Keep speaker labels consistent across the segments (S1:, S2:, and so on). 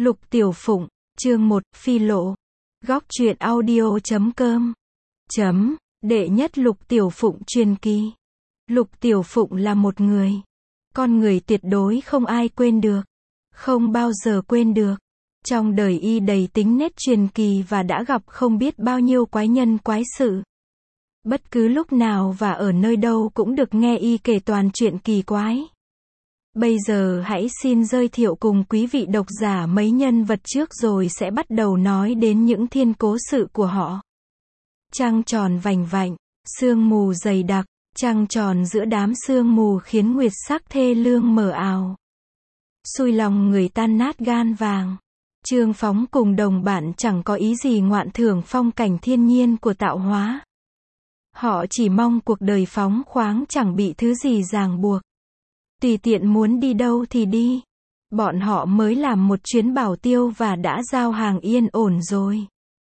S1: Lục Tiểu Phụng, chương 1, Phi lộ. Góc truyện audio.com. Đệ nhất Lục Tiểu Phụng truyền kỳ. Lục Tiểu Phụng là một người, con người tuyệt đối không ai quên được, không bao giờ quên được. Trong đời y đầy tính nét truyền kỳ và đã gặp không biết bao nhiêu quái nhân quái sự. Bất cứ lúc nào và ở nơi đâu cũng được nghe y kể toàn chuyện kỳ quái. Bây giờ hãy xin giới thiệu cùng quý vị độc giả mấy nhân vật trước rồi sẽ bắt đầu nói đến những thiên cố sự của họ. Trăng tròn vành vạnh, sương mù dày đặc, trăng tròn giữa đám sương mù khiến nguyệt sắc thê lương mờ ảo. Xui lòng người tan nát gan vàng. Trương Phóng cùng đồng bạn chẳng có ý gì ngoạn thưởng phong cảnh thiên nhiên của tạo hóa. Họ chỉ mong cuộc đời phóng khoáng chẳng bị thứ gì ràng buộc. Tùy tiện muốn đi đâu thì đi. Bọn họ mới làm một chuyến bảo tiêu và đã giao hàng yên ổn rồi.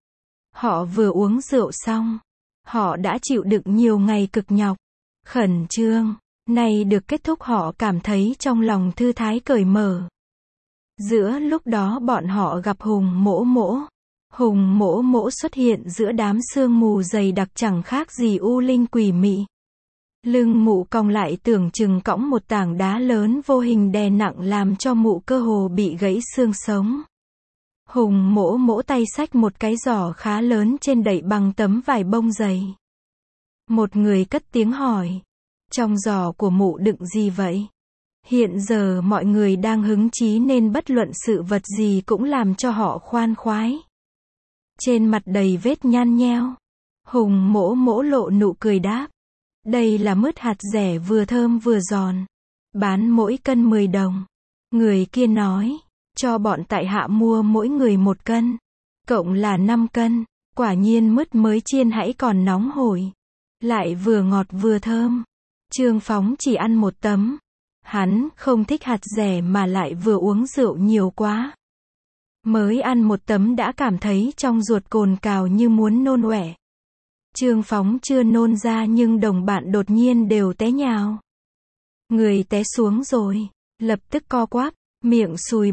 S1: Họ vừa uống rượu xong. Họ đã chịu đựng nhiều ngày cực nhọc, khẩn trương. Nay được kết thúc họ cảm thấy trong lòng thư thái cởi mở. Giữa lúc đó bọn họ gặp Hùng Mỗ Mỗ. Hùng Mỗ Mỗ xuất hiện giữa đám sương mù dày đặc chẳng khác gì u linh quỷ mị. Lưng mụ cong lại tưởng chừng cõng một tảng đá lớn vô hình đè nặng làm cho mụ cơ hồ bị gãy xương sống. Hùng Mỗ Mỗ tay xách một cái giỏ khá lớn trên đậy bằng tấm vải bông dày. Một người cất tiếng hỏi. Trong giỏ của mụ đựng gì vậy? Hiện giờ mọi người đang hứng chí nên bất luận sự vật gì cũng làm cho họ khoan khoái. Trên mặt đầy vết nhăn nheo. Hùng Mỗ Mỗ lộ nụ cười đáp. Đây là mứt hạt dẻ vừa thơm vừa giòn. Bán mỗi cân 10 đồng. Người kia nói. Cho bọn tại hạ mua mỗi người 1 cân. Cộng là 5 cân. Quả nhiên mứt mới chiên hãy còn nóng hổi. Lại vừa ngọt vừa thơm. Trương Phóng chỉ ăn 1 tấm. Hắn không thích hạt dẻ mà lại vừa uống rượu nhiều quá. Mới ăn 1 tấm đã cảm thấy trong ruột cồn cào như muốn nôn ọe. Trương Phóng chưa nôn ra nhưng đồng bạn đột nhiên đều té nhào. Người té xuống rồi, lập tức co quắp, miệng sùi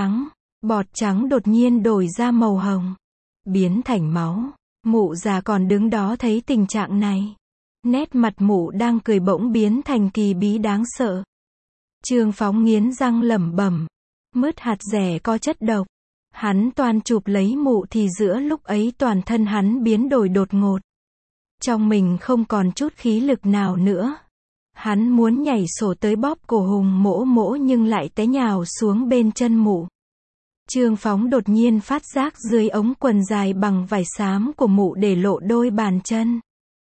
S1: bọt trắng đột nhiên đổi ra màu hồng, biến thành máu. Mụ già còn đứng đó thấy tình trạng này. Nét mặt mụ đang cười bỗng biến thành kỳ bí đáng sợ. Trương Phóng nghiến răng lẩm bẩm, mứt hạt dẻ có chất độc. Hắn toan chụp lấy mụ thì giữa lúc ấy toàn thân hắn biến đổi đột ngột. Trong mình không còn chút khí lực nào nữa. Hắn muốn nhảy sổ tới bóp cổ Hùng Mỗ Mỗ nhưng lại té nhào xuống bên chân mụ. Trương Phóng đột nhiên phát giác dưới ống quần dài bằng vải xám của mụ để lộ đôi bàn chân.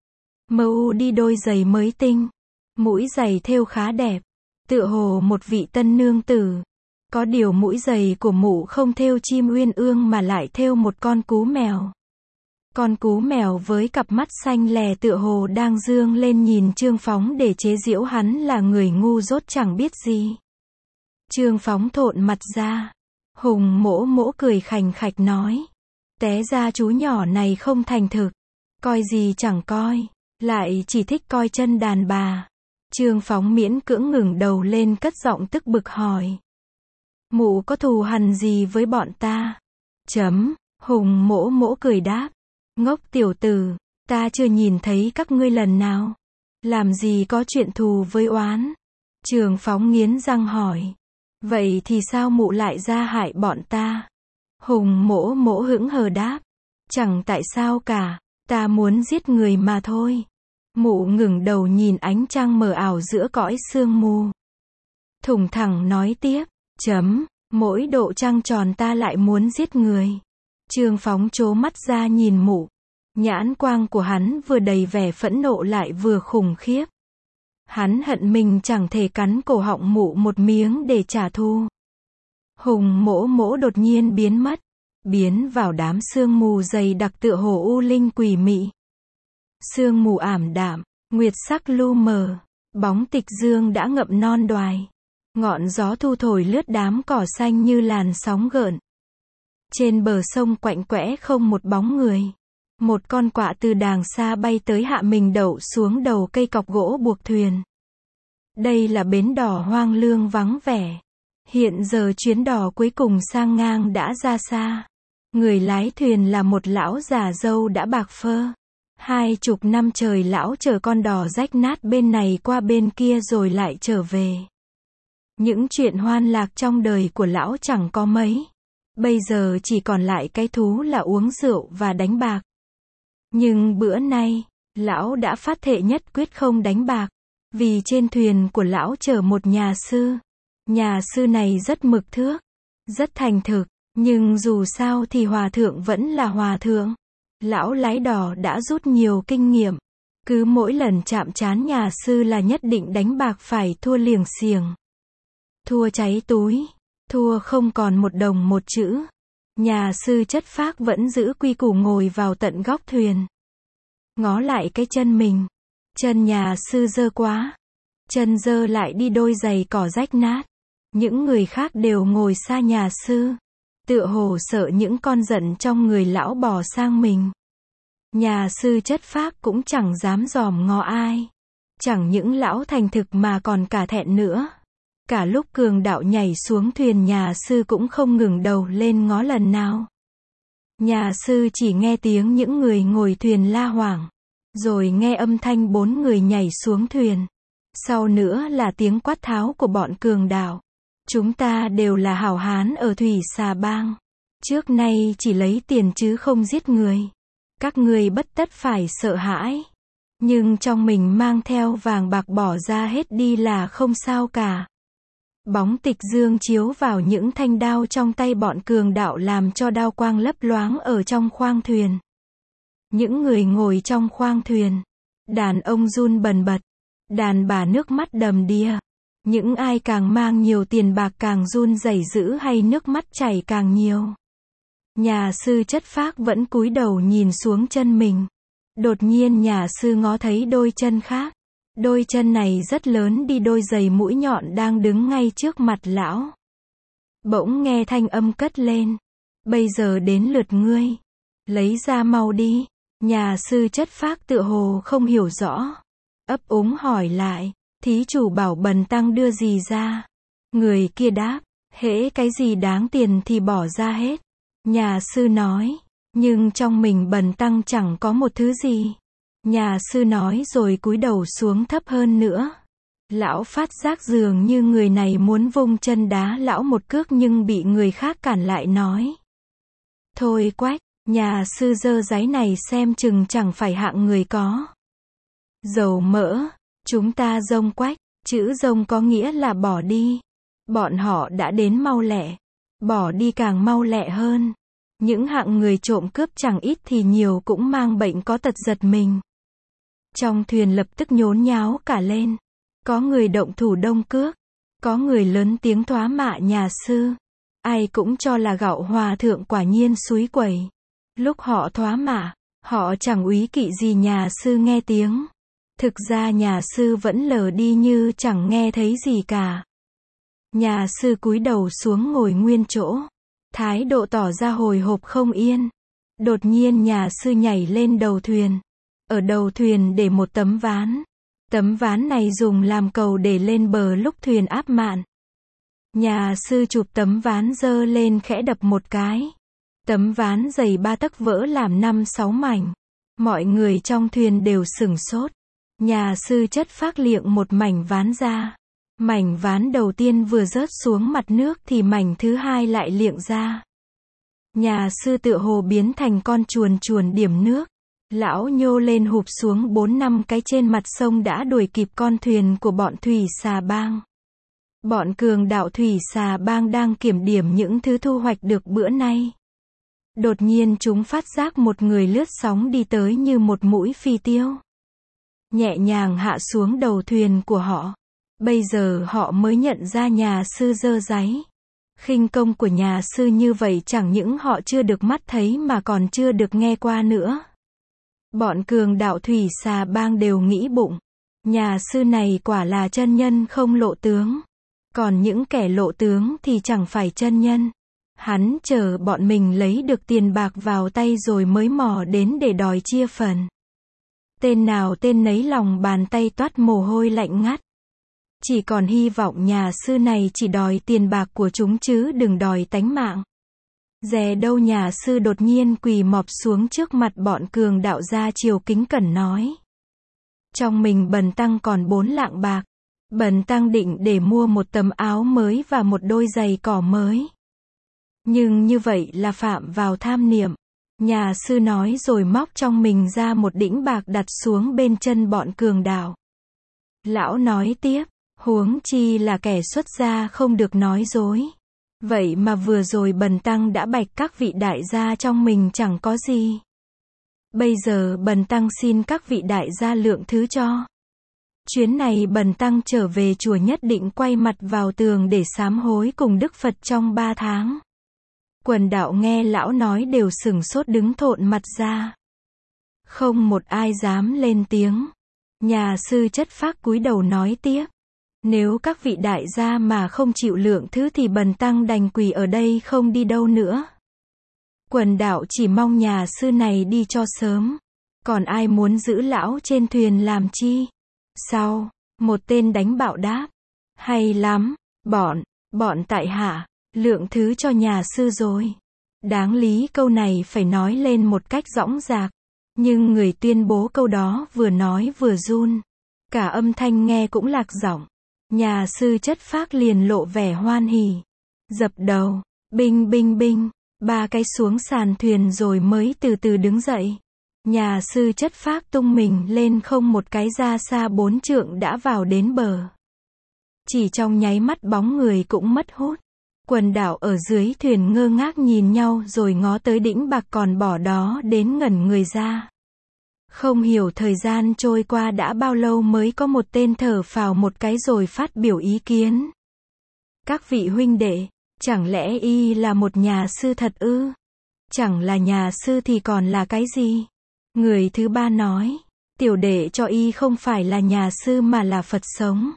S1: Mụ đi đôi giày mới tinh. Mũi giày thêu khá đẹp. Tựa hồ một vị tân nương tử. Có điều mũi giày của mụ không thêu chim uyên ương mà lại thêu một con cú mèo. Con cú mèo với cặp mắt xanh lè tựa hồ đang dương lên nhìn Trương Phóng để chế giễu hắn là người ngu dốt chẳng biết gì. Trương Phóng thộn mặt ra. Hùng Mỗ Mỗ cười khành khạch nói. Té ra chú nhỏ này không thành thực. Coi gì chẳng coi. Lại chỉ thích coi chân đàn bà. Trương Phóng miễn cưỡng ngẩng đầu lên cất giọng tức bực hỏi. Mụ có thù hằn gì với bọn ta? Hùng Mỗ Mỗ cười đáp. Ngốc tiểu tử, ta chưa nhìn thấy các ngươi lần nào. Làm gì có chuyện thù với oán? Trương Phóng nghiến răng hỏi. Vậy thì sao mụ lại ra hại bọn ta? Hùng Mỗ Mỗ hững hờ đáp. Chẳng tại sao cả, ta muốn giết người mà thôi. Mụ ngẩng đầu nhìn ánh trăng mờ ảo giữa cõi sương mù. Thủng thẳng nói tiếp. Mỗi độ trăng tròn ta lại muốn giết người. Trương Phóng trố mắt ra nhìn mụ. Nhãn quang của hắn vừa đầy vẻ phẫn nộ lại vừa khủng khiếp. Hắn hận mình chẳng thể cắn cổ họng mụ một miếng để trả thù. Hùng Mỗ Mỗ đột nhiên biến mất. Biến vào đám sương mù dày đặc tựa hồ u linh quỷ mị. Sương mù ảm đạm, nguyệt sắc lu mờ. Bóng tịch dương đã ngậm non đoài. Ngọn gió thu thổi lướt đám cỏ xanh như làn sóng gợn. Trên bờ sông quạnh quẽ không một bóng người. Một con quạ từ đàng xa bay tới hạ mình đậu xuống đầu cây cọc gỗ buộc thuyền. Đây là bến đò hoang lương vắng vẻ. Hiện giờ chuyến đò cuối cùng sang ngang đã ra xa. Người lái thuyền là một lão già râu đã bạc phơ. 20 năm trời lão chở con đò rách nát bên này qua bên kia rồi lại trở về. Những chuyện hoan lạc trong đời của lão chẳng có mấy. Bây giờ chỉ còn lại cái thú là uống rượu và đánh bạc. Nhưng bữa nay, lão đã phát thệ nhất quyết không đánh bạc. Vì trên thuyền của lão chở một nhà sư. Nhà sư này rất mực thước, rất thành thực. Nhưng dù sao thì hòa thượng vẫn là hòa thượng. Lão lái đò đã rút nhiều kinh nghiệm. Cứ mỗi lần chạm trán nhà sư là nhất định đánh bạc phải thua liềng xiềng. Thua cháy túi. Thua không còn một đồng một chữ. Nhà sư chất phác vẫn giữ quy củ ngồi vào tận góc thuyền. Ngó lại cái chân mình. Chân nhà sư dơ quá. Chân dơ lại đi đôi giày cỏ rách nát. Những người khác đều ngồi xa nhà sư. Tựa hồ sợ những con giận trong người lão bò sang mình. Nhà sư chất phác cũng chẳng dám dòm ngó ai. Chẳng những lão thành thực mà còn cả thẹn nữa. Cả lúc cường đạo nhảy xuống thuyền nhà sư cũng không ngừng đầu lên ngó lần nào. Nhà sư chỉ nghe tiếng những người ngồi thuyền la hoảng. Rồi nghe âm thanh 4 người nhảy xuống thuyền. Sau nữa là tiếng quát tháo của bọn cường đạo. Chúng ta đều là hảo hán ở Thủy Xà Bang. Trước nay chỉ lấy tiền chứ không giết người. Các ngươi bất tất phải sợ hãi. Nhưng trong mình mang theo vàng bạc bỏ ra hết đi là không sao cả. Bóng tịch dương chiếu vào những thanh đao trong tay bọn cường đạo làm cho đao quang lấp loáng ở trong khoang thuyền. Những người ngồi trong khoang thuyền. Đàn ông run bần bật. Đàn bà nước mắt đầm đìa. Những ai càng mang nhiều tiền bạc càng run rẩy dữ hay nước mắt chảy càng nhiều. Nhà sư chất phác vẫn cúi đầu nhìn xuống chân mình. Đột nhiên nhà sư ngó thấy đôi chân khác. Đôi chân này rất lớn đi đôi giày mũi nhọn đang đứng ngay trước mặt lão. Bỗng nghe thanh âm cất lên. Bây giờ đến lượt ngươi. Lấy ra mau đi. Nhà sư chất phác tựa hồ không hiểu rõ. Ấp úng hỏi lại. Thí chủ bảo Bần tăng đưa gì ra? Người kia đáp. Hễ cái gì đáng tiền thì bỏ ra hết. Nhà sư nói. Nhưng trong mình Bần tăng chẳng có một thứ gì. Nhà sư nói rồi cúi đầu xuống thấp hơn nữa. Lão phát giác dường như người này muốn vung chân đá lão một cước nhưng bị người khác cản lại nói. Thôi Quách, nhà sư dơ giấy này xem chừng chẳng phải hạng người có dầu mỡ. Chúng ta dông Quách, chữ dông có nghĩa là bỏ đi. Bọn họ đã đến mau lẹ. Bỏ đi càng mau lẹ hơn. Những hạng người trộm cướp chẳng ít thì nhiều cũng mang bệnh có tật giật mình. Trong thuyền lập tức nhốn nháo cả lên. Có người động thủ đông cước. Có người lớn tiếng thoá mạ nhà sư. Ai cũng cho là gạo hòa thượng quả nhiên xúi quẩy. Lúc họ thoá mạ, họ chẳng úy kỵ gì nhà sư nghe tiếng. Thực ra nhà sư vẫn lờ đi như chẳng nghe thấy gì cả. Nhà sư cúi đầu xuống ngồi nguyên chỗ. Thái độ tỏ ra hồi hộp không yên. Đột nhiên nhà sư nhảy lên đầu thuyền. Ở đầu thuyền để một tấm ván. Tấm ván này dùng làm cầu để lên bờ lúc thuyền áp mạn. Nhà sư chụp tấm ván dơ lên khẽ đập một cái. Tấm ván dày 3 tấc vỡ làm 5-6 mảnh. Mọi người trong thuyền đều sửng sốt. Nhà sư chất phác liệng một mảnh ván ra. Mảnh ván đầu tiên vừa rớt xuống mặt nước thì mảnh thứ hai lại liệng ra. Nhà sư tựa hồ biến thành con chuồn chuồn điểm nước. Lão nhô lên hụp xuống 4-5 cái trên mặt sông đã đuổi kịp con thuyền của bọn Thủy Xà Bang. Bọn cường đạo Thủy Xà Bang đang kiểm điểm những thứ thu hoạch được bữa nay. Đột nhiên chúng phát giác một người lướt sóng đi tới như một mũi phi tiêu. Nhẹ nhàng hạ xuống đầu thuyền của họ. Bây giờ họ mới nhận ra nhà sư dơ giấy. Khinh công của nhà sư như vậy chẳng những họ chưa được mắt thấy mà còn chưa được nghe qua nữa. Bọn cường đạo Thủy Xà Bang đều nghĩ bụng. Nhà sư này quả là chân nhân không lộ tướng. Còn những kẻ lộ tướng thì chẳng phải chân nhân. Hắn chờ bọn mình lấy được tiền bạc vào tay rồi mới mò đến để đòi chia phần. Tên nào tên nấy lòng bàn tay toát mồ hôi lạnh ngắt. Chỉ còn hy vọng nhà sư này chỉ đòi tiền bạc của chúng chứ đừng đòi tánh mạng. Dè đâu nhà sư đột nhiên quỳ mọp xuống trước mặt bọn cường đạo gia chiều kính cẩn nói. Trong mình bần tăng còn 4 lạng bạc. Bần tăng định để mua một tấm áo mới và một đôi giày cỏ mới. Nhưng như vậy là phạm vào tham niệm. Nhà sư nói rồi móc trong mình ra một đĩnh bạc đặt xuống bên chân bọn cường đạo. Lão nói tiếp, huống chi là kẻ xuất gia không được nói dối. Vậy mà vừa rồi bần tăng đã bạch các vị đại gia trong mình chẳng có gì. Bây giờ bần tăng xin các vị đại gia lượng thứ cho. Chuyến này bần tăng trở về chùa nhất định quay mặt vào tường để sám hối cùng Đức Phật trong 3 tháng. Quần đạo nghe lão nói đều sửng sốt đứng thộn mặt ra. Không một ai dám lên tiếng. Nhà sư Chất Phác cúi đầu nói tiếp. Nếu các vị đại gia mà không chịu lượng thứ thì bần tăng đành quỳ ở đây không đi đâu nữa. Quần đạo chỉ mong nhà sư này đi cho sớm. Còn ai muốn giữ lão trên thuyền làm chi? Sau, một tên đánh bạo đáp. Hay lắm, bọn tại hạ, lượng thứ cho nhà sư rồi. Đáng lý câu này phải nói lên một cách dõng dạc. Nhưng người tuyên bố câu đó vừa nói vừa run. Cả âm thanh nghe cũng lạc giọng. Nhà sư Chất Phác liền lộ vẻ hoan hỉ. Dập đầu, binh binh binh, 3 cái xuống sàn thuyền rồi mới từ từ đứng dậy. Nhà sư Chất Phác tung mình lên không một cái ra xa 4 trượng đã vào đến bờ. Chỉ trong nháy mắt bóng người cũng mất hút. Quần đảo ở dưới thuyền ngơ ngác nhìn nhau rồi ngó tới đĩnh bạc còn bỏ đó đến ngẩn người ra. Không hiểu thời gian trôi qua đã bao lâu mới có một tên thở phào một cái rồi phát biểu ý kiến. Các vị huynh đệ, chẳng lẽ y là một nhà sư thật ư? Chẳng là nhà sư thì còn là cái gì? Người thứ ba nói, tiểu đệ cho y không phải là nhà sư mà là Phật sống.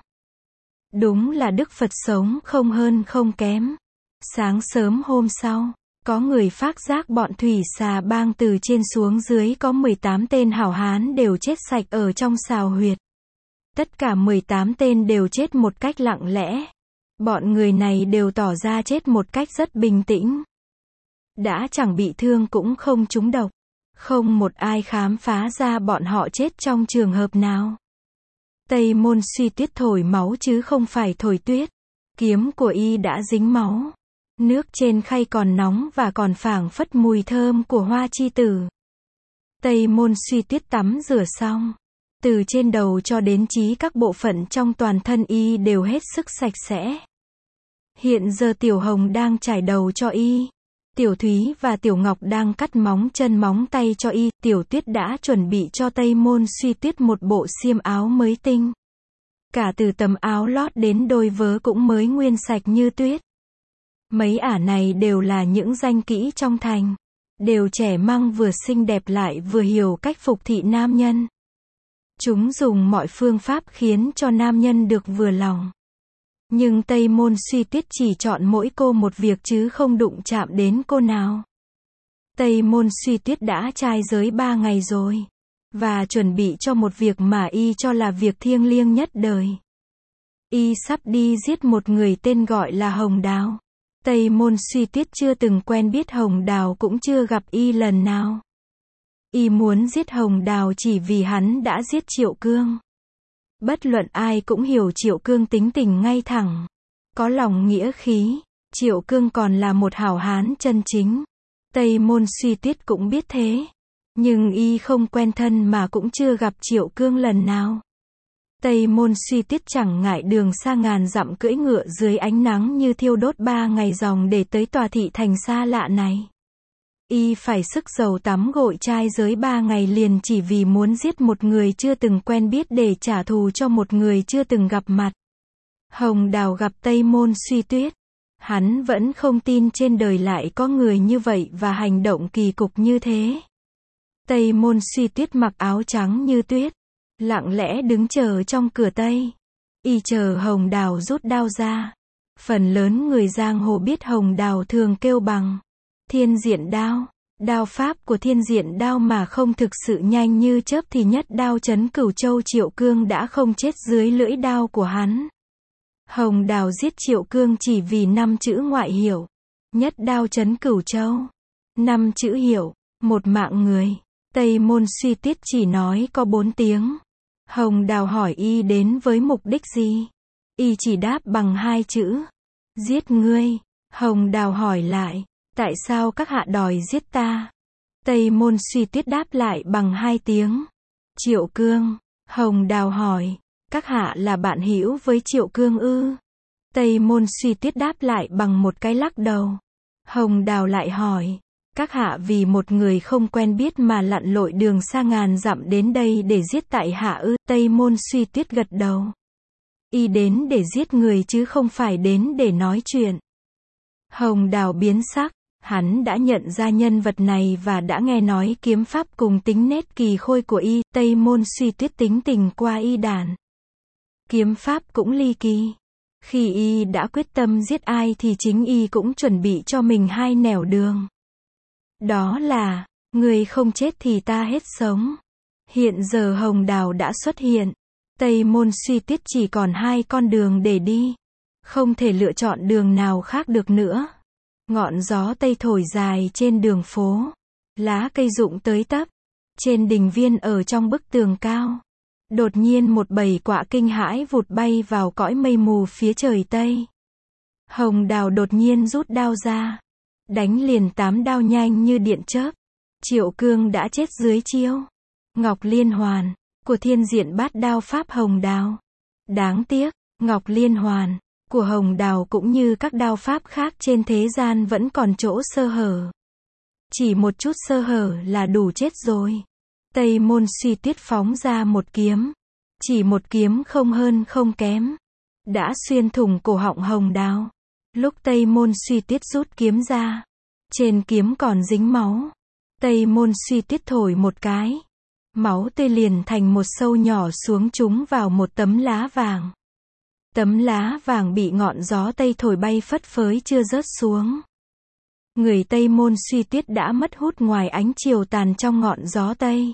S1: Đúng là Đức Phật sống không hơn không kém. Sáng sớm hôm sau, có người phát giác bọn thủy xà bang từ trên xuống dưới có 18 tên hảo hán đều chết sạch ở trong sào huyệt. Tất cả 18 tên đều chết một cách lặng lẽ. Bọn người này đều tỏ ra chết một cách rất bình tĩnh. Đã chẳng bị thương cũng không trúng độc. Không một ai khám phá ra bọn họ chết trong trường hợp nào. Tây Môn Suy Tuyết thổi máu chứ không phải thổi tuyết. Kiếm của y đã dính máu. Nước trên khay còn nóng và còn phảng phất mùi thơm của hoa chi tử. Tây Môn Suy Tuyết tắm rửa xong. Từ trên đầu cho đến chí các bộ phận trong toàn thân y đều hết sức sạch sẽ. Hiện giờ Tiểu Hồng đang trải đầu cho y. Tiểu Thúy và Tiểu Ngọc đang cắt móng chân móng tay cho y. Tiểu Tuyết đã chuẩn bị cho Tây Môn Suy Tuyết một bộ xiêm áo mới tinh. Cả từ tấm áo lót đến đôi vớ cũng mới nguyên sạch như tuyết. Mấy ả này đều là những danh kỹ trong thành. Đều trẻ măng vừa xinh đẹp lại vừa hiểu cách phục thị nam nhân. Chúng dùng mọi phương pháp khiến cho nam nhân được vừa lòng. Nhưng Tây Môn Suy Tuyết chỉ chọn mỗi cô một việc chứ không đụng chạm đến cô nào. Tây Môn Suy Tuyết đã trai giới 3 ngày rồi. Và chuẩn bị cho một việc mà y cho là việc thiêng liêng nhất đời. Y sắp đi giết một người tên gọi là Hồng Đào. Tây Môn Suy Tuyết chưa từng quen biết Hồng Đào cũng chưa gặp y lần nào. Y muốn giết Hồng Đào chỉ vì hắn đã giết Triệu Cương. Bất luận ai cũng hiểu Triệu Cương tính tình ngay thẳng. Có lòng nghĩa khí. Triệu Cương còn là một hảo hán chân chính. Tây Môn Suy Tuyết cũng biết thế. Nhưng y không quen thân mà cũng chưa gặp Triệu Cương lần nào. Tây Môn Suy Tuyết chẳng ngại đường xa ngàn dặm cưỡi ngựa dưới ánh nắng như thiêu đốt 3 ngày ròng để tới tòa thị thành xa lạ này. Y phải sức dầu tắm gội trai giới 3 ngày liền chỉ vì muốn giết một người chưa từng quen biết để trả thù cho một người chưa từng gặp mặt. Hồng Đào gặp Tây Môn Suy Tuyết. Hắn vẫn không tin trên đời lại có người như vậy và hành động kỳ cục như thế. Tây Môn Suy Tuyết mặc áo trắng như tuyết. Lặng lẽ đứng chờ trong cửa Tây. Y chờ Hồng Đào rút đao ra. Phần lớn người giang hồ biết Hồng Đào thường kêu bằng Thiên Diện Đao. Đao pháp của Thiên Diện Đao mà không thực sự nhanh như chớp thì nhất đao chấn Cửu Châu Triệu Cương đã không chết dưới lưỡi đao của hắn. Hồng Đào giết Triệu Cương chỉ vì 5 chữ ngoại hiệu. Nhất đao chấn Cửu Châu. 5 chữ hiệu, một mạng người. Tây Môn Suy Tuyết chỉ nói có 4 tiếng. Hồng Đào hỏi y đến với mục đích gì? Y chỉ đáp bằng 2 chữ. Giết ngươi. Hồng Đào hỏi lại, tại sao các hạ đòi giết ta? Tây Môn Suy Tuyết đáp lại bằng 2 tiếng. Triệu Cương. Hồng Đào hỏi, các hạ là bạn hữu với Triệu Cương ư? Tây Môn Suy Tuyết đáp lại bằng một cái lắc đầu. Hồng Đào lại hỏi, các hạ vì một người không quen biết mà lặn lội đường xa ngàn dặm đến đây để giết tại hạ ư? Tây Môn Suy Tuyết gật đầu. Y đến để giết người chứ không phải đến để nói chuyện. Hồng Đào biến sắc, hắn đã nhận ra nhân vật này và đã nghe nói kiếm pháp cùng tính nết kỳ khôi của y. Tây Môn Suy Tuyết tính tình qua y đàn. Kiếm pháp cũng ly kỳ. Khi y đã quyết tâm giết ai thì chính y cũng chuẩn bị cho mình 2 nẻo đường. Đó là, người không chết thì ta hết sống. Hiện giờ Hồng Đào đã xuất hiện. Tây Môn Suy Tuyết chỉ còn 2 con đường để đi. Không thể lựa chọn đường nào khác được nữa. Ngọn gió tây thổi dài trên đường phố. Lá cây rụng tới tấp. Trên đình viên ở trong bức tường cao. Đột nhiên một bầy quạ kinh hãi vụt bay vào cõi mây mù phía trời Tây. Hồng Đào đột nhiên rút đao ra. Đánh liền 8 đao nhanh như điện chớp. Triệu Cương đã chết dưới chiêu Ngọc Liên Hoàn của Thiên Diện Bát Đao pháp Hồng Đào. Đáng tiếc, Ngọc Liên Hoàn của Hồng Đào cũng như các đao pháp khác trên thế gian vẫn còn chỗ sơ hở. Chỉ một chút sơ hở là đủ chết rồi. Tây Môn Suy Tuyết phóng ra một kiếm. Chỉ một kiếm không hơn không kém. Đã xuyên thủng cổ họng Hồng Đào. Lúc Tây Môn Suy Tuyết rút kiếm ra. Trên kiếm còn dính máu. Tây Môn Suy Tuyết thổi một cái. Máu tươi liền thành một sâu nhỏ xuống trúng vào một tấm lá vàng. Tấm lá vàng bị ngọn gió Tây thổi bay phất phới chưa rớt xuống. Người Tây Môn Suy Tuyết đã mất hút ngoài ánh chiều tàn trong ngọn gió Tây.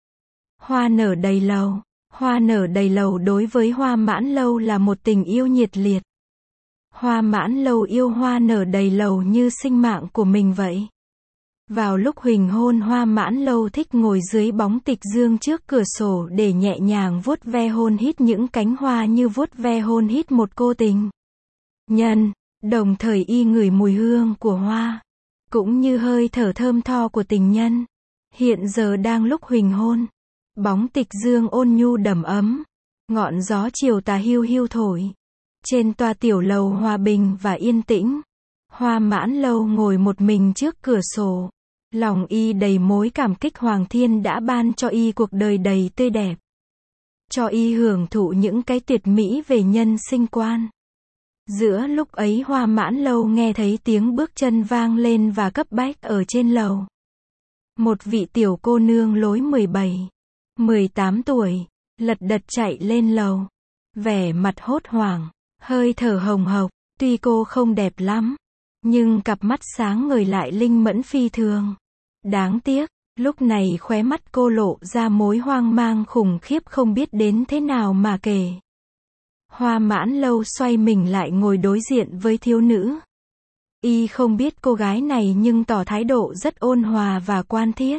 S1: Hoa nở đầy lầu. Hoa nở đầy lầu đối với Hoa Mãn Lâu là một tình yêu nhiệt liệt. Hoa Mãn Lâu yêu hoa nở đầy lầu như sinh mạng của mình vậy. Vào lúc huỳnh hôn Hoa Mãn Lâu thích ngồi dưới bóng tịch dương trước cửa sổ để nhẹ nhàng vuốt ve hôn hít những cánh hoa như vuốt ve hôn hít một cô tình nhân, đồng thời y ngửi mùi hương của hoa, cũng như hơi thở thơm tho của tình nhân. Hiện giờ đang lúc huỳnh hôn, bóng tịch dương ôn nhu đầm ấm, ngọn gió chiều tà hiu hiu thổi. Trên tòa tiểu lầu hòa bình và yên tĩnh, Hoa Mãn Lâu ngồi một mình trước cửa sổ. Lòng y đầy mối cảm kích Hoàng Thiên đã ban cho y cuộc đời đầy tươi đẹp. Cho y hưởng thụ những cái tuyệt mỹ về nhân sinh quan. Giữa lúc ấy Hoa Mãn Lâu nghe thấy tiếng bước chân vang lên và cấp bách ở trên lầu. Một vị tiểu cô nương lối 17, 18 tuổi, lật đật chạy lên lầu. Vẻ mặt hốt hoảng, hơi thở hồng hộc, tuy cô không đẹp lắm, nhưng cặp mắt sáng ngời lại linh mẫn phi thường. Đáng tiếc, lúc này khóe mắt cô lộ ra mối hoang mang khủng khiếp không biết đến thế nào mà kể. Hoa Mãn Lâu xoay mình lại ngồi đối diện với thiếu nữ. Y không biết cô gái này nhưng tỏ thái độ rất ôn hòa và quan thiết.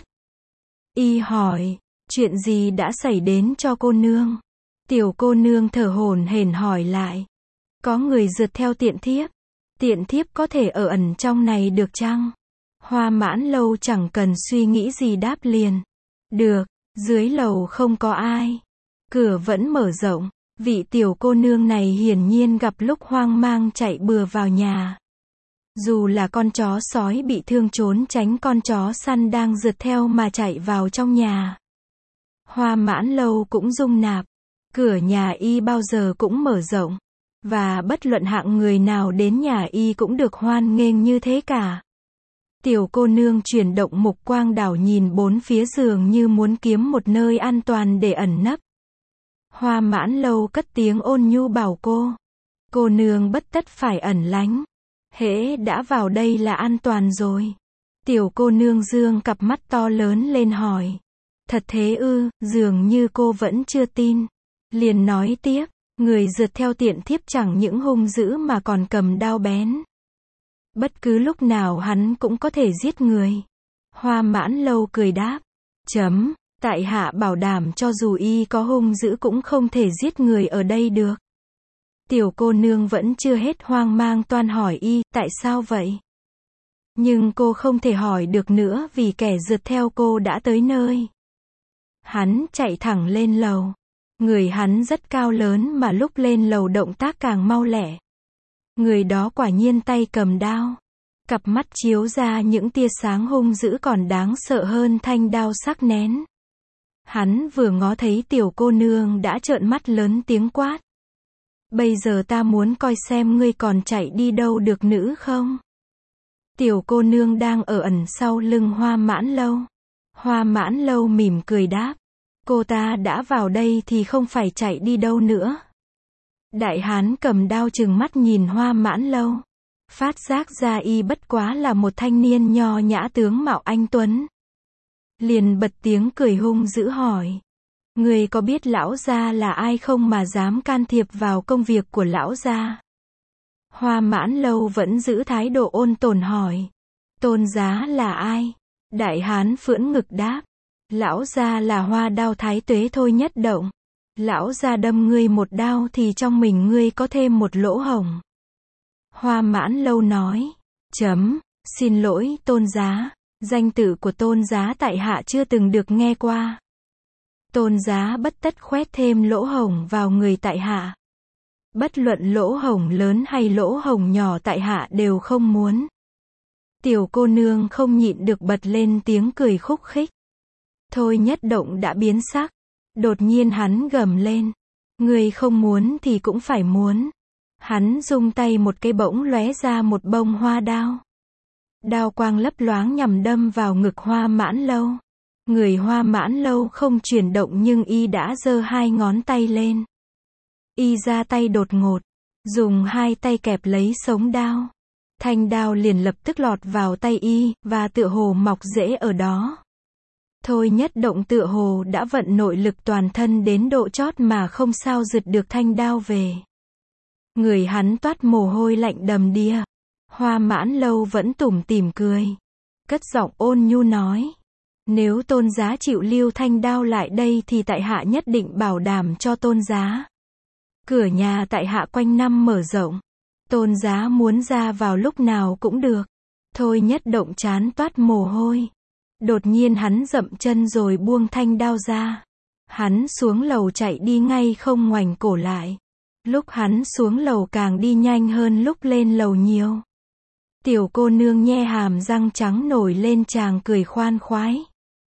S1: Y hỏi, chuyện gì đã xảy đến cho cô nương? Tiểu cô nương thở hổn hển hỏi lại. Có người rượt theo tiện thiếp. Tiện thiếp có thể ở ẩn trong này được chăng? Hoa Mãn Lâu chẳng cần suy nghĩ gì đáp liền. Được, dưới lầu không có ai. Cửa vẫn mở rộng. Vị tiểu cô nương này hiển nhiên gặp lúc hoang mang chạy bừa vào nhà. Dù là con chó sói bị thương trốn tránh con chó săn đang rượt theo mà chạy vào trong nhà. Hoa Mãn Lâu cũng dung nạp. Cửa nhà y bao giờ cũng mở rộng. Và bất luận hạng người nào đến nhà y cũng được hoan nghênh như thế cả. Tiểu cô nương chuyển động mục quang đảo nhìn bốn phía giường như muốn kiếm một nơi an toàn để ẩn nấp. Hoa Mãn Lâu cất tiếng ôn nhu bảo cô. Cô nương bất tất phải ẩn lánh. Hễ đã vào đây là an toàn rồi. Tiểu cô nương dương cặp mắt to lớn lên hỏi. Thật thế ư? Dường như cô vẫn chưa tin. Liền nói tiếp. Người rượt theo tiện thiếp chẳng những hung dữ mà còn cầm đao bén. Bất cứ lúc nào hắn cũng có thể giết người. Hoa Mãn Lâu cười đáp. Tại hạ bảo đảm cho dù y có hung dữ cũng không thể giết người ở đây được. Tiểu cô nương vẫn chưa hết hoang mang toan hỏi y, tại sao vậy? Nhưng cô không thể hỏi được nữa vì kẻ rượt theo cô đã tới nơi. Hắn chạy thẳng lên lầu. Người hắn rất cao lớn mà lúc lên lầu động tác càng mau lẹ. Người đó quả nhiên tay cầm đao. Cặp mắt chiếu ra những tia sáng hung dữ còn đáng sợ hơn thanh đao sắc nén. Hắn vừa ngó thấy tiểu cô nương đã trợn mắt lớn tiếng quát. Bây giờ ta muốn coi xem ngươi còn chạy đi đâu được nữa không? Tiểu cô nương đang ở ẩn sau lưng Hoa Mãn Lâu. Hoa Mãn Lâu mỉm cười đáp. Cô ta đã vào đây thì không phải chạy đi đâu nữa. Đại hán cầm đao trừng mắt nhìn Hoa Mãn Lâu. Phát giác ra y bất quá là một thanh niên nho nhã tướng mạo anh tuấn. Liền bật tiếng cười hung dữ hỏi. Người có biết lão gia là ai không mà dám can thiệp vào công việc của lão gia? Hoa Mãn Lâu vẫn giữ thái độ ôn tồn hỏi. Tôn giá là ai? Đại hán phưỡng ngực đáp. Lão gia là Hoa Đao Thái Tuế Thôi Nhất Động. Lão gia đâm ngươi một đao thì trong mình ngươi có thêm một lỗ hổng. Hoa Mãn Lâu nói. Xin lỗi tôn giá. Danh tự của tôn giá tại hạ chưa từng được nghe qua. Tôn giá bất tất khoét thêm lỗ hổng vào người tại hạ. Bất luận lỗ hổng lớn hay lỗ hổng nhỏ tại hạ đều không muốn. Tiểu cô nương không nhịn được bật lên tiếng cười khúc khích. Thôi Nhất Động đã biến sắc. Đột nhiên hắn gầm lên. Người không muốn thì cũng phải muốn. Hắn rung tay một cái bỗng lóe ra một bông hoa đao. Đao quang lấp loáng nhằm đâm vào ngực Hoa Mãn Lâu. Người Hoa Mãn Lâu không chuyển động nhưng y đã giơ hai ngón tay lên. Y ra tay đột ngột. Dùng hai tay kẹp lấy sống đao. Thanh đao liền lập tức lọt vào tay y, và tựa hồ mọc rễ ở đó. Thôi Nhất Động tựa hồ đã vận nội lực toàn thân đến độ chót mà không sao giật được thanh đao về. Người hắn toát mồ hôi lạnh đầm đìa. Hoa Mãn Lâu vẫn tủm tỉm cười. Cất giọng ôn nhu nói. Nếu tôn giá chịu lưu thanh đao lại đây thì tại hạ nhất định bảo đảm cho tôn giá. Cửa nhà tại hạ quanh năm mở rộng. Tôn giá muốn ra vào lúc nào cũng được. Thôi Nhất Động chán toát mồ hôi. Đột nhiên hắn dậm chân rồi buông thanh đao ra. Hắn xuống lầu chạy đi ngay không ngoảnh cổ lại. Lúc hắn xuống lầu càng đi nhanh hơn lúc lên lầu nhiều. Tiểu cô nương nhe hàm răng trắng nổi lên chàng cười khoan khoái.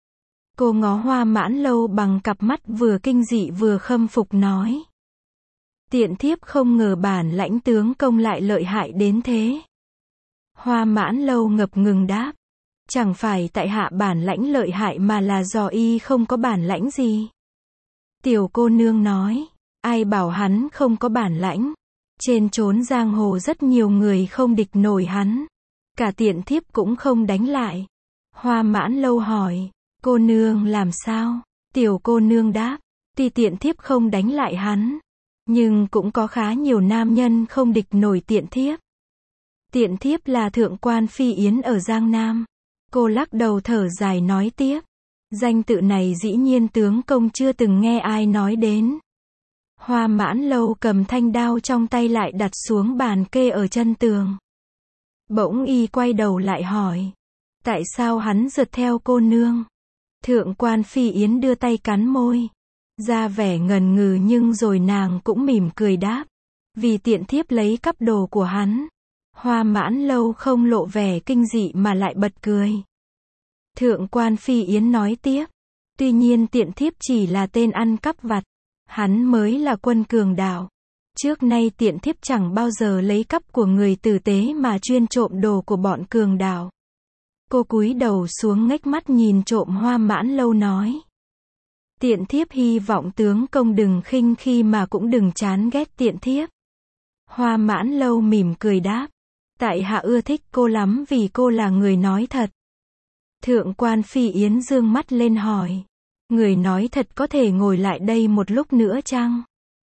S1: Cô ngó Hoa Mãn Lâu bằng cặp mắt vừa kinh dị vừa khâm phục nói. Tiện thiếp không ngờ bản lãnh tướng công lại lợi hại đến thế. Hoa Mãn Lâu ngập ngừng đáp. Chẳng phải tại hạ bản lãnh lợi hại mà là do y không có bản lãnh gì. Tiểu cô nương nói. Ai bảo hắn không có bản lãnh. Trên chốn giang hồ rất nhiều người không địch nổi hắn. Cả tiện thiếp cũng không đánh lại. Hoa Mãn Lâu hỏi. Cô nương làm sao? Tiểu cô nương đáp. Tuy tiện thiếp không đánh lại hắn. Nhưng cũng có khá nhiều nam nhân không địch nổi tiện thiếp. Tiện thiếp là thượng quan Phi Yến ở Giang Nam. Cô lắc đầu thở dài nói tiếp. Danh tự này dĩ nhiên tướng công chưa từng nghe ai nói đến. Hoa Mãn Lâu cầm thanh đao trong tay lại đặt xuống bàn kê ở chân tường. Bỗng y quay đầu lại hỏi. Tại sao hắn rượt theo cô nương? Thượng quan Phi Yến đưa tay cắn môi. Ra vẻ ngần ngừ nhưng rồi nàng cũng mỉm cười đáp. Vì tiện thiếp lấy cắp đồ của hắn. Hoa Mãn Lâu không lộ vẻ kinh dị mà lại bật cười. Thượng quan Phi Yến nói tiếp. Tuy nhiên tiện thiếp chỉ là tên ăn cắp vặt. Hắn mới là quân cường đạo. Trước nay tiện thiếp chẳng bao giờ lấy cắp của người tử tế mà chuyên trộm đồ của bọn cường đạo. Cô cúi đầu xuống ngếch mắt nhìn trộm Hoa Mãn Lâu nói. Tiện thiếp hy vọng tướng công đừng khinh khi mà cũng đừng chán ghét tiện thiếp. Hoa Mãn Lâu mỉm cười đáp. Tại hạ ưa thích cô lắm vì cô là người nói thật. Thượng quan Phi Yến dương mắt lên hỏi. Người nói thật có thể ngồi lại đây một lúc nữa chăng?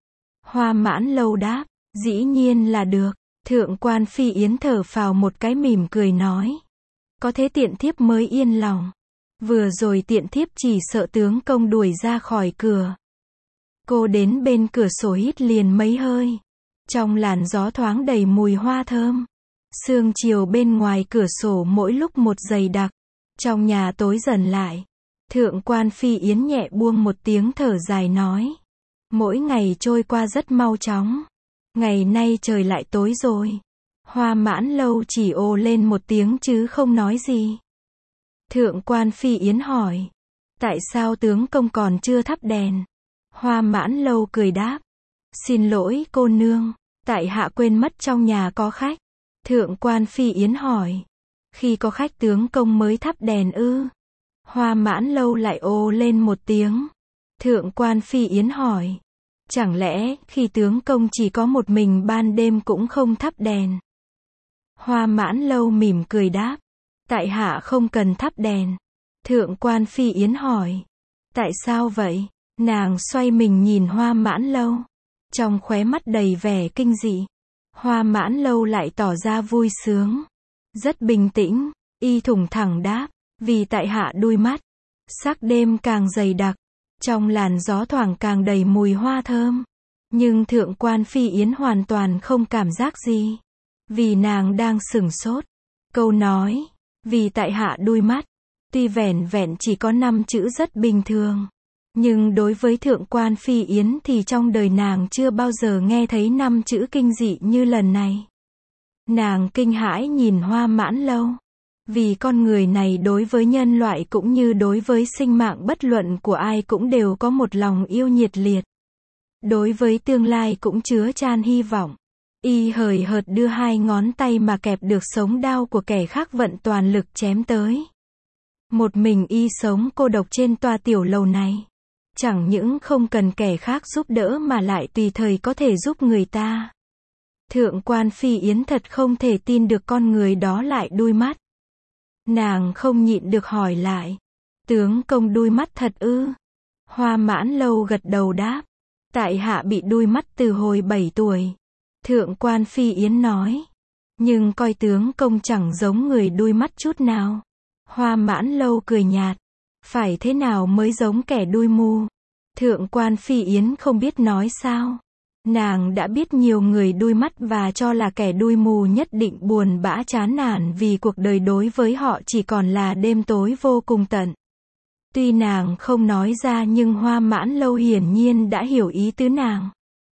S1: Hoa Mãn Lâu đáp, dĩ nhiên là được. Thượng quan Phi Yến thở phào một cái mỉm cười nói. Có thế tiện thiếp mới yên lòng. Vừa rồi tiện thiếp chỉ sợ tướng công đuổi ra khỏi cửa. Cô đến bên cửa sổ hít liền mấy hơi. Trong làn gió thoáng đầy mùi hoa thơm. Sương chiều bên ngoài cửa sổ mỗi lúc một dày đặc. Trong nhà tối dần lại. Thượng quan Phi Yến nhẹ buông một tiếng thở dài nói. Mỗi ngày trôi qua rất mau chóng. Ngày nay trời lại tối rồi. Hoa Mãn Lâu chỉ ồ lên một tiếng chứ không nói gì. Thượng quan Phi Yến hỏi. Tại sao tướng công còn chưa thắp đèn? Hoa Mãn Lâu cười đáp. Xin lỗi cô nương, tại hạ quên mất trong nhà có khách. Thượng quan Phi Yến hỏi. Khi có khách tướng công mới thắp đèn ư? Hoa Mãn Lâu lại ồ lên một tiếng. Thượng quan Phi Yến hỏi. Chẳng lẽ khi tướng công chỉ có một mình ban đêm cũng không thắp đèn? Hoa Mãn Lâu mỉm cười đáp. Tại hạ không cần thắp đèn. Thượng quan Phi Yến hỏi. Tại sao vậy? Nàng xoay mình nhìn Hoa Mãn Lâu. Trong khóe mắt đầy vẻ kinh dị. Hoa Mãn Lâu lại tỏ ra vui sướng. Rất bình tĩnh, y thủng thẳng đáp. Vì tại hạ đuôi mắt. Sắc đêm càng dày đặc. Trong làn gió thoảng càng đầy mùi hoa thơm. Nhưng thượng quan Phi Yến hoàn toàn không cảm giác gì. Vì nàng đang sửng sốt. Câu nói, vì tại hạ đuôi mắt. Tuy vẻn vẹn chỉ có 5 chữ rất bình thường. Nhưng đối với thượng quan Phi Yến thì trong đời nàng chưa bao giờ nghe thấy 5 chữ kinh dị như lần này. Nàng kinh hãi nhìn Hoa Mãn Lâu. Vì con người này đối với nhân loại cũng như đối với sinh mạng bất luận của ai cũng đều có một lòng yêu nhiệt liệt. Đối với tương lai cũng chứa chan hy vọng. Y hời hợt đưa 2 ngón tay mà kẹp được sống đao của kẻ khác vận toàn lực chém tới. Một mình y sống cô độc trên tòa tiểu lầu này. Chẳng những không cần kẻ khác giúp đỡ mà lại tùy thời có thể giúp người ta. Thượng quan Phi Yến thật không thể tin được con người đó lại đuôi mắt. Nàng không nhịn được hỏi lại. Tướng công đuôi mắt thật ư? Hoa Mãn Lâu gật đầu đáp. Tại hạ bị đuôi mắt từ hồi 7 tuổi. Thượng quan Phi Yến nói. Nhưng coi tướng công chẳng giống người đuôi mắt chút nào. Hoa Mãn Lâu cười nhạt. Phải thế nào mới giống kẻ đuôi mù? Thượng quan Phi Yến không biết nói sao. Nàng đã biết nhiều người đuôi mắt và cho là kẻ đuôi mù nhất định buồn bã chán nản vì cuộc đời đối với họ chỉ còn là đêm tối vô cùng tận. Tuy nàng không nói ra nhưng Hoa Mãn Lâu hiển nhiên đã hiểu ý tứ nàng.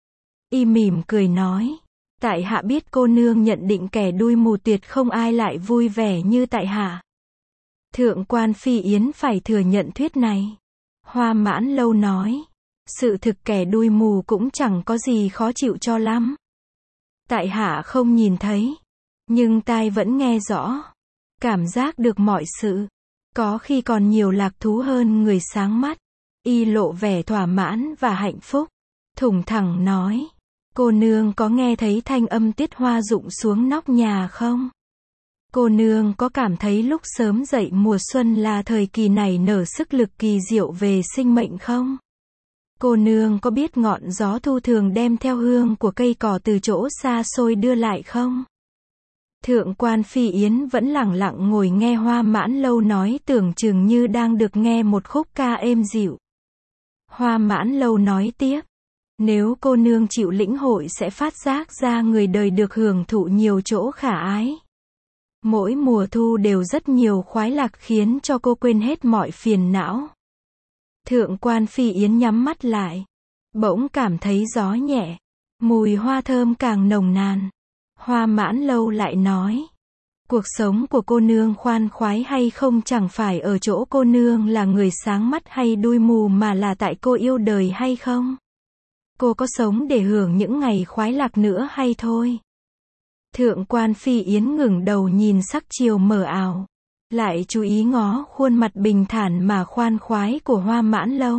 S1: Y mỉm cười nói. Tại hạ biết cô nương nhận định kẻ đuôi mù tuyệt không ai lại vui vẻ như tại hạ. Thượng quan Phi Yến phải thừa nhận thuyết này. Hoa Mãn Lâu nói. Sự thực kẻ đuôi mù cũng chẳng có gì khó chịu cho lắm. Tại hạ không nhìn thấy. Nhưng tai vẫn nghe rõ. Cảm giác được mọi sự. Có khi còn nhiều lạc thú hơn người sáng mắt. Y lộ vẻ thỏa mãn và hạnh phúc. Thủng thẳng nói. Cô nương có nghe thấy thanh âm tiết hoa rụng xuống nóc nhà không? Cô nương có cảm thấy lúc sớm dậy mùa xuân là thời kỳ này nở sức lực kỳ diệu về sinh mệnh không? Cô nương có biết ngọn gió thu thường đem theo hương của cây cỏ từ chỗ xa xôi đưa lại không? Thượng quan Phi Yến vẫn lẳng lặng ngồi nghe Hoa Mãn Lâu nói tưởng chừng như đang được nghe một khúc ca êm dịu. Hoa Mãn Lâu nói tiếp. Nếu cô nương chịu lĩnh hội sẽ phát giác ra người đời được hưởng thụ nhiều chỗ khả ái. Mỗi mùa thu đều rất nhiều khoái lạc khiến cho cô quên hết mọi phiền não. Thượng quan Phi Yến nhắm mắt lại. Bỗng cảm thấy gió nhẹ. Mùi hoa thơm càng nồng nàn. Hoa Mãn Lâu lại nói. Cuộc sống của cô nương khoan khoái hay không chẳng phải ở chỗ cô nương là người sáng mắt hay đuôi mù mà là tại cô yêu đời hay không? Cô có sống để hưởng những ngày khoái lạc nữa hay thôi? Thượng quan Phi Yến ngẩng đầu nhìn sắc chiều mờ ảo. Lại chú ý ngó khuôn mặt bình thản mà khoan khoái của Hoa Mãn Lâu.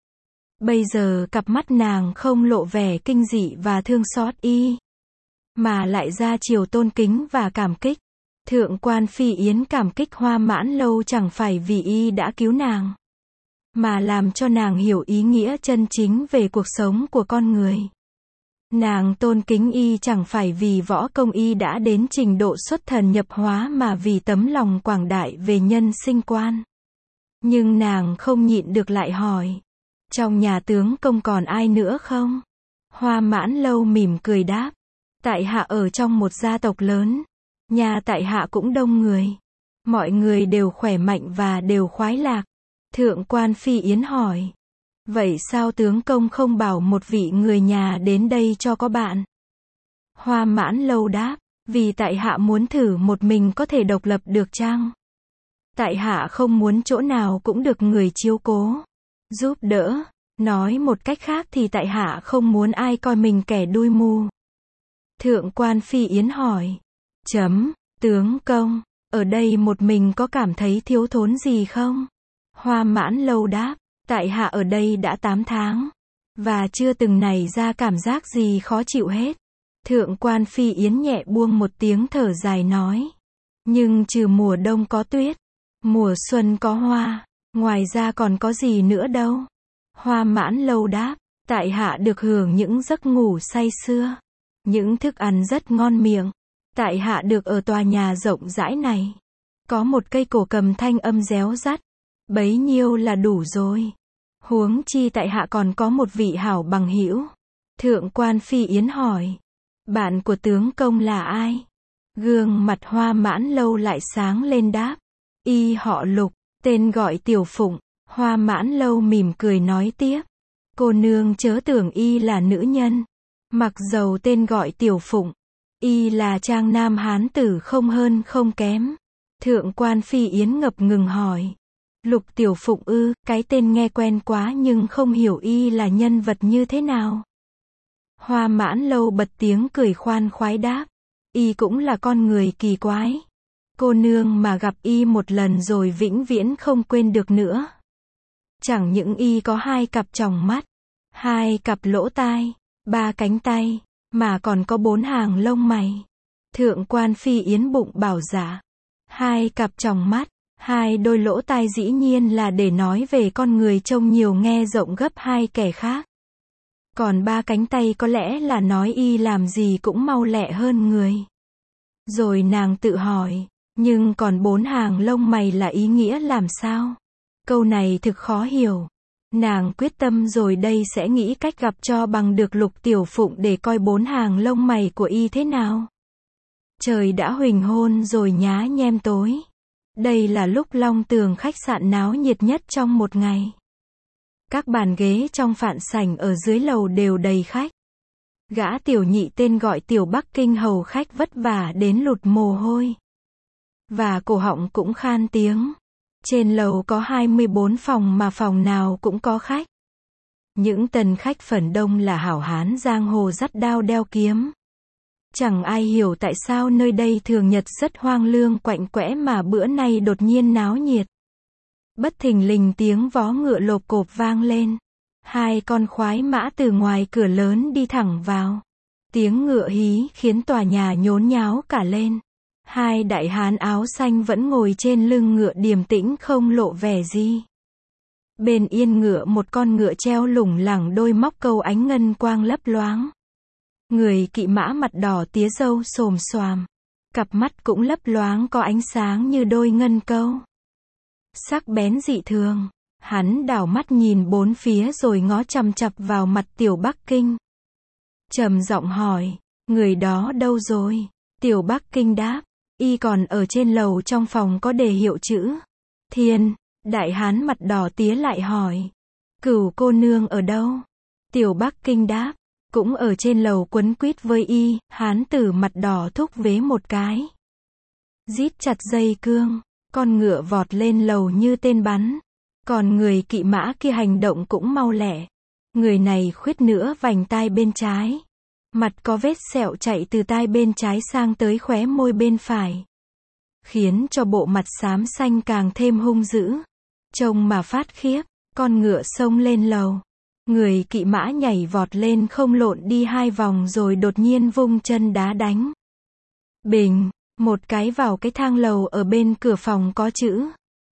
S1: Bây giờ cặp mắt nàng không lộ vẻ kinh dị và thương xót y. Mà lại ra chiều tôn kính và cảm kích. Thượng quan Phi Yến cảm kích Hoa Mãn Lâu chẳng phải vì y đã cứu nàng. Mà làm cho nàng hiểu ý nghĩa chân chính về cuộc sống của con người. Nàng tôn kính y chẳng phải vì võ công y đã đến trình độ xuất thần nhập hóa mà vì tấm lòng quảng đại về nhân sinh quan. Nhưng nàng không nhịn được lại hỏi. Trong nhà tướng công còn ai nữa không? Hoa Mãn Lâu mỉm cười đáp. Tại hạ ở trong một gia tộc lớn. Nhà tại hạ cũng đông người. Mọi người đều khỏe mạnh và đều khoái lạc. Thượng quan Phi Yến hỏi. Vậy sao tướng công không bảo một vị người nhà đến đây cho có bạn? Hoa Mãn Lâu đáp. Vì tại hạ muốn thử một mình có thể độc lập được chăng? Tại hạ không muốn chỗ nào cũng được người chiếu cố, giúp đỡ. Nói một cách khác thì tại hạ không muốn ai coi mình kẻ đuôi mù. Thượng quan Phi Yến hỏi. Tướng công, ở đây một mình có cảm thấy thiếu thốn gì không? Hoa Mãn Lâu đáp. Tại hạ ở đây đã 8 tháng. Và chưa từng nảy ra cảm giác gì khó chịu hết. Thượng quan Phi Yến nhẹ buông một tiếng thở dài nói. Nhưng trừ mùa đông có tuyết, mùa xuân có hoa, ngoài ra còn có gì nữa đâu. Hoa Mãn Lâu đáp. Tại hạ được hưởng những giấc ngủ say sưa. Những thức ăn rất ngon miệng. Tại hạ được ở tòa nhà rộng rãi này. Có một cây cổ cầm thanh âm réo rắt. Bấy nhiêu là đủ rồi. Huống chi tại hạ còn có một vị hảo bằng hữu. Thượng quan Phi Yến hỏi. Bạn của tướng công là ai? Gương mặt Hoa Mãn Lâu lại sáng lên đáp. Y họ Lục, tên gọi Tiểu Phụng. Hoa Mãn Lâu mỉm cười nói tiếp. Cô nương chớ tưởng y là nữ nhân. Mặc dầu tên gọi Tiểu Phụng, y là trang nam hán tử không hơn không kém. Thượng quan Phi Yến ngập ngừng hỏi. Lục Tiểu Phụng ư? Cái tên nghe quen quá nhưng không hiểu y là nhân vật như thế nào. Hoa Mãn Lâu bật tiếng cười khoan khoái đáp. Y cũng là con người kỳ quái. Cô nương mà gặp y một lần rồi vĩnh viễn không quên được nữa. Chẳng những y có 2 cặp tròng mắt, 2 cặp lỗ tai, 3 cánh tay, mà còn có 4 hàng lông mày. Thượng quan Phi Yến bụng bảo dạ. 2 cặp tròng mắt, 2 đôi lỗ tai dĩ nhiên là để nói về con người trông nhiều nghe rộng gấp 2 kẻ khác. Còn 3 cánh tay có lẽ là nói y làm gì cũng mau lẹ hơn người. Rồi nàng tự hỏi, nhưng còn 4 hàng lông mày là ý nghĩa làm sao? Câu này thực khó hiểu. Nàng quyết tâm rồi đây sẽ nghĩ cách gặp cho bằng được Lục Tiểu Phụng để coi 4 hàng lông mày của y thế nào. Trời đã huỳnh hôn rồi nhá nhem tối. Đây là lúc Long Tường khách sạn náo nhiệt nhất trong một ngày. Các bàn ghế trong phạn sảnh ở dưới lầu đều đầy khách. Gã tiểu nhị tên gọi Tiểu Bắc Kinh hầu khách vất vả đến lụt mồ hôi. Và cổ họng cũng khan tiếng. Trên lầu có 24 phòng mà phòng nào cũng có khách. Những tân khách phần đông là hảo hán giang hồ dắt đao đeo kiếm. Chẳng ai hiểu tại sao nơi đây thường nhật rất hoang lương quạnh quẽ mà bữa nay đột nhiên náo nhiệt. Bất thình lình tiếng vó ngựa lộp cộp vang lên. 2 con khoái mã từ ngoài cửa lớn đi thẳng vào. Tiếng ngựa hí khiến tòa nhà nhốn nháo cả lên. 2 đại hán áo xanh vẫn ngồi trên lưng ngựa điềm tĩnh không lộ vẻ gì. Bên yên ngựa một con ngựa treo lủng lẳng đôi móc câu ánh ngân quang lấp loáng. Người kỵ mã mặt đỏ tía râu xồm xoàm. Cặp mắt cũng lấp loáng có ánh sáng như đôi ngân câu. Sắc bén dị thường. Hắn đảo mắt nhìn bốn phía rồi ngó chằm chằm vào mặt Tiểu Bắc Kinh. Trầm giọng hỏi, người đó đâu rồi? Tiểu Bắc Kinh đáp, y còn ở trên lầu trong phòng có đề hiệu chữ Thiên. Đại hán mặt đỏ tía lại hỏi, Cửu cô nương ở đâu? Tiểu Bắc Kinh đáp, cũng ở trên lầu quấn quýt với y. Hán tử mặt đỏ thúc vế một cái. Rít chặt dây cương, con ngựa vọt lên lầu như tên bắn. Còn người kỵ mã kia hành động cũng mau lẹ. Người này khuyết nữa vành tai bên trái. Mặt có vết sẹo chạy từ tai bên trái sang tới khóe môi bên phải. Khiến cho bộ mặt xám xanh càng thêm hung dữ. Trông mà phát khiếp, con ngựa xông lên lầu. Người kỵ mã nhảy vọt lên không lộn đi 2 vòng rồi đột nhiên vung chân đá đánh. Bình, một cái vào cái thang lầu ở bên cửa phòng có chữ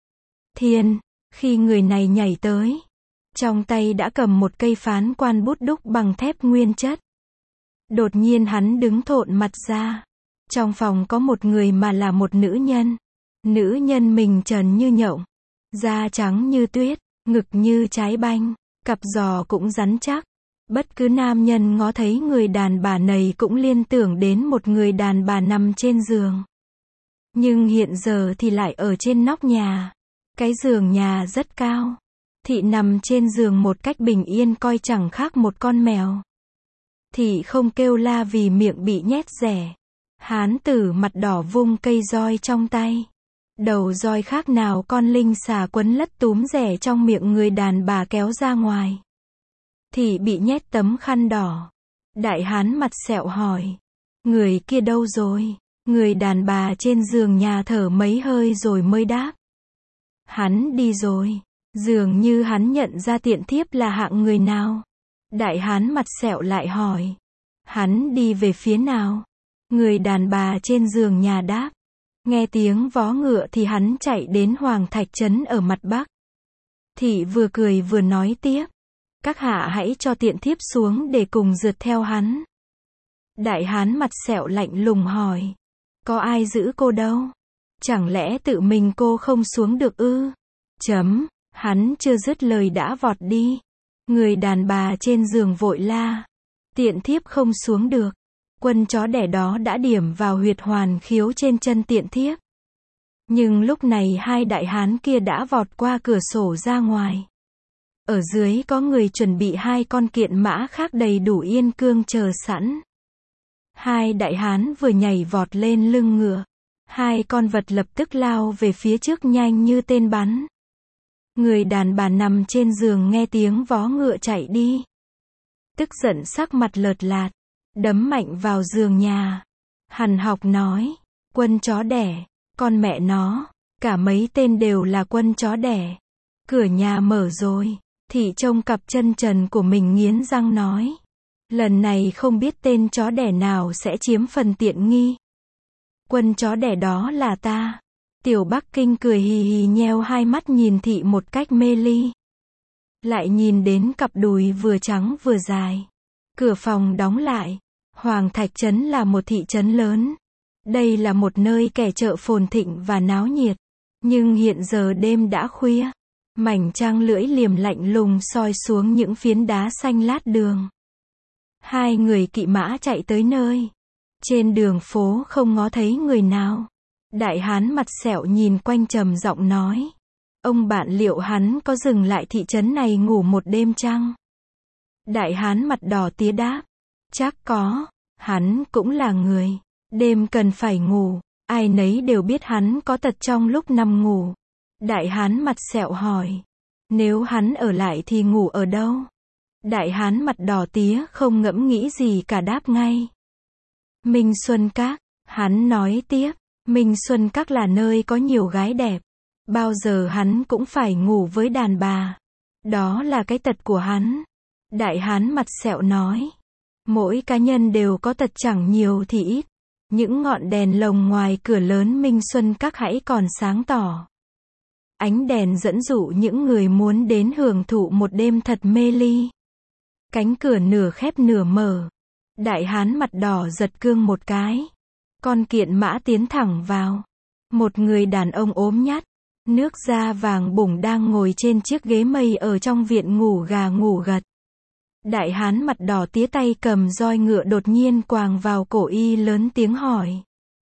S1: Thiên. Khi người này nhảy tới, trong tay đã cầm một cây phán quan bút đúc bằng thép nguyên chất. Đột nhiên hắn đứng thộn mặt ra. Trong phòng có một người mà là một nữ nhân. Nữ nhân mình trần như nhộng, da trắng như tuyết, ngực như trái banh, cặp giò cũng rắn chắc. Bất cứ nam nhân ngó thấy người đàn bà này cũng liên tưởng đến một người đàn bà nằm trên giường. Nhưng hiện giờ thì lại ở trên nóc nhà. Cái giường nhà rất cao. Thị nằm trên giường một cách bình yên coi chẳng khác một con mèo. Thị không kêu la vì miệng bị nhét rẻ. Hán tử mặt đỏ vung cây roi trong tay. Đầu roi khác nào con linh xà quấn lất túm rẻ trong miệng người đàn bà kéo ra ngoài. Thị bị nhét tấm khăn đỏ. Đại hán mặt sẹo hỏi. Người kia đâu rồi? Người đàn bà trên giường nhà thở mấy hơi rồi mới đáp. Hắn đi rồi. Dường như hắn nhận ra tiện thiếp là hạng người nào. Đại hán mặt sẹo lại hỏi. Hắn đi về phía nào? Người đàn bà trên giường nhà đáp. Nghe tiếng vó ngựa thì hắn chạy đến Hoàng Thạch Trấn ở mặt Bắc. Thị vừa cười vừa nói tiếp. Các hạ hãy cho tiện thiếp xuống để cùng rượt theo hắn. Đại hán mặt sẹo lạnh lùng hỏi. Có ai giữ cô đâu? Chẳng lẽ tự mình cô không xuống được ư? Hắn chưa dứt lời đã vọt đi. Người đàn bà trên giường vội la. Tiện thiếp không xuống được. Quân chó đẻ đó đã điểm vào huyệt hoàn khiếu trên chân tiện thiếp. Nhưng lúc này hai đại hán kia đã vọt qua cửa sổ ra ngoài. Ở dưới có người chuẩn bị hai con kiện mã khác đầy đủ yên cương chờ sẵn. Hai đại hán vừa nhảy vọt lên lưng ngựa. Hai con vật lập tức lao về phía trước nhanh như tên bắn. Người đàn bà nằm trên giường nghe tiếng vó ngựa chạy đi. Tức giận sắc mặt lợt lạt. Đấm mạnh vào giường nhà. Hằn học nói. Quân chó đẻ. Con mẹ nó. Cả mấy tên đều là quân chó đẻ. Cửa nhà mở rồi. Thị trông cặp chân trần của mình nghiến răng nói. Lần này không biết tên chó đẻ nào sẽ chiếm phần tiện nghi. Quân chó đẻ đó là ta. Tiểu Bắc Kinh cười hì hì nheo hai mắt nhìn thị một cách mê ly. Lại nhìn đến cặp đùi vừa trắng vừa dài. Cửa phòng đóng lại. Hoàng Thạch Trấn là một thị trấn lớn. Đây là một nơi kẻ chợ phồn thịnh và náo nhiệt. Nhưng hiện giờ đêm đã khuya. Mảnh trăng lưỡi liềm lạnh lùng soi xuống những phiến đá xanh lát đường. Hai người kỵ mã chạy tới nơi. Trên đường phố không ngó thấy người nào. Đại hán mặt sẹo nhìn quanh trầm giọng nói. Ông bạn liệu hắn có dừng lại thị trấn này ngủ một đêm chăng? Đại hán mặt đỏ tía đáp. Chắc có. Hắn cũng là người. Đêm cần phải ngủ. Ai nấy đều biết hắn có tật trong lúc nằm ngủ. Đại hán mặt sẹo hỏi. Nếu hắn ở lại thì ngủ ở đâu? Đại hán mặt đỏ tía không ngẫm nghĩ gì cả đáp ngay. Minh Xuân Các. Hắn nói tiếp. Minh Xuân Các là nơi có nhiều gái đẹp. Bao giờ hắn cũng phải ngủ với đàn bà. Đó là cái tật của hắn. Đại hán mặt sẹo nói. Mỗi cá nhân đều có tật chẳng nhiều thì ít. Những ngọn đèn lồng ngoài cửa lớn Minh Xuân Các hãy còn sáng tỏ. Ánh đèn dẫn dụ những người muốn đến hưởng thụ một đêm thật mê ly. Cánh cửa nửa khép nửa mở. Đại hán mặt đỏ giật cương một cái. Con kiện mã tiến thẳng vào. Một người đàn ông ốm nhát, nước da vàng bủng đang ngồi trên chiếc ghế mây ở trong viện ngủ gà ngủ gật. Đại hán mặt đỏ tía tay cầm roi ngựa đột nhiên quàng vào cổ y lớn tiếng hỏi.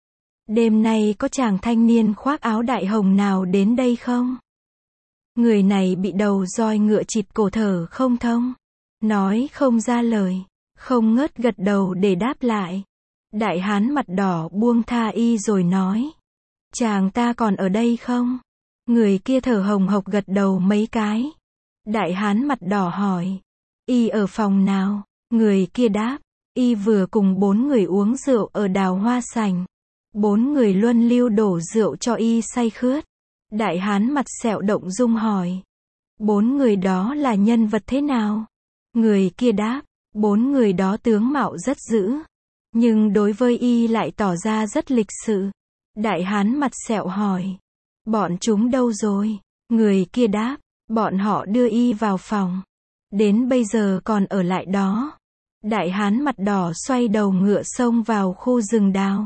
S1: Đêm nay có chàng thanh niên khoác áo đại hồng nào đến đây không? Người này bị đầu roi ngựa chịt cổ thở không thông. Nói không ra lời. Không ngớt gật đầu để đáp lại. Đại hán mặt đỏ buông tha y rồi nói. Chàng ta còn ở đây không? Người kia thở hồng hộc gật đầu mấy cái. Đại hán mặt đỏ hỏi. Y ở phòng nào? Người kia đáp. Y vừa cùng 4 người uống rượu ở Đào Hoa Sảnh. 4 người luân lưu đổ rượu cho y say khướt. Đại hán mặt sẹo động dung hỏi. 4 người đó là nhân vật thế nào? Người kia đáp. 4 người đó tướng mạo rất dữ. Nhưng đối với y lại tỏ ra rất lịch sự. Đại hán mặt sẹo hỏi. Bọn chúng đâu rồi? Người kia đáp. Bọn họ đưa y vào phòng. Đến bây giờ còn ở lại đó. Đại hán mặt đỏ xoay đầu ngựa xông vào khu rừng đào.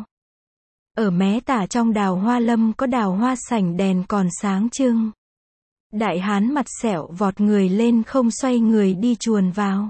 S1: Ở mé tả trong đào hoa lâm có đào hoa sảnh đèn còn sáng trưng. Đại hán mặt sẹo vọt người lên không xoay người đi chuồn vào.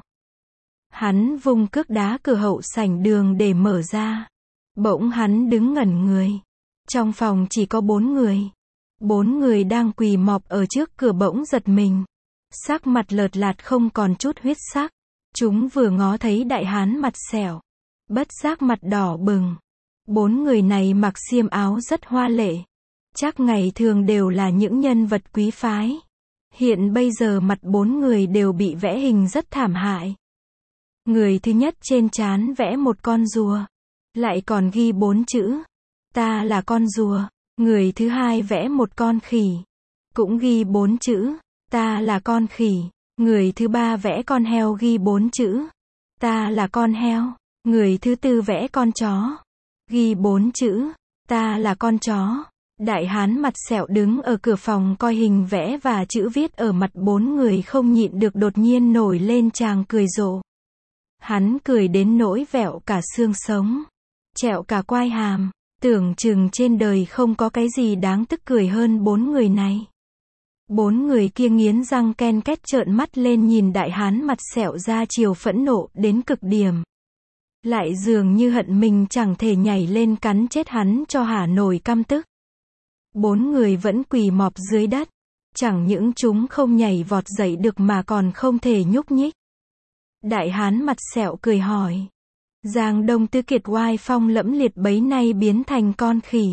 S1: Hắn vung cước đá cửa hậu sảnh đường để mở ra. Bỗng hắn đứng ngẩn người. Trong phòng chỉ có 4 người. 4 người đang quỳ mọp ở trước cửa bỗng giật mình. Sắc mặt lợt lạt không còn chút huyết sắc. Chúng vừa ngó thấy đại hán mặt sẹo. Bất giác mặt đỏ bừng. 4 người này mặc xiêm áo rất hoa lệ. Chắc ngày thường đều là những nhân vật quý phái. Hiện bây giờ mặt 4 người đều bị vẽ hình rất thảm hại. Người thứ nhất trên trán vẽ một con rùa. Lại còn ghi 4 chữ. Ta là con rùa. Người thứ hai vẽ một con khỉ. Cũng ghi 4 chữ. Ta là con khỉ. Người thứ ba vẽ con heo ghi 4 chữ. Ta là con heo. Người thứ tư vẽ con chó. Ghi 4 chữ. Ta là con chó. Đại hán mặt sẹo đứng ở cửa phòng coi hình vẽ và chữ viết ở mặt 4 người không nhịn được đột nhiên nổi lên tràng cười rộ. Hắn cười đến nỗi vẹo cả xương sống. Trẹo cả quai hàm. Tưởng chừng trên đời không có cái gì đáng tức cười hơn 4 người này. 4 người kia nghiến răng ken két trợn mắt lên nhìn đại hán mặt sẹo ra chiều phẫn nộ đến cực điểm. Lại dường như hận mình chẳng thể nhảy lên cắn chết hắn cho hả nổi căm tức. 4 người vẫn quỳ mọp dưới đất. Chẳng những chúng không nhảy vọt dậy được mà còn không thể nhúc nhích. Đại hán mặt sẹo cười hỏi. Giang Đông Tứ Kiệt oai phong lẫm liệt bấy nay biến thành con khỉ,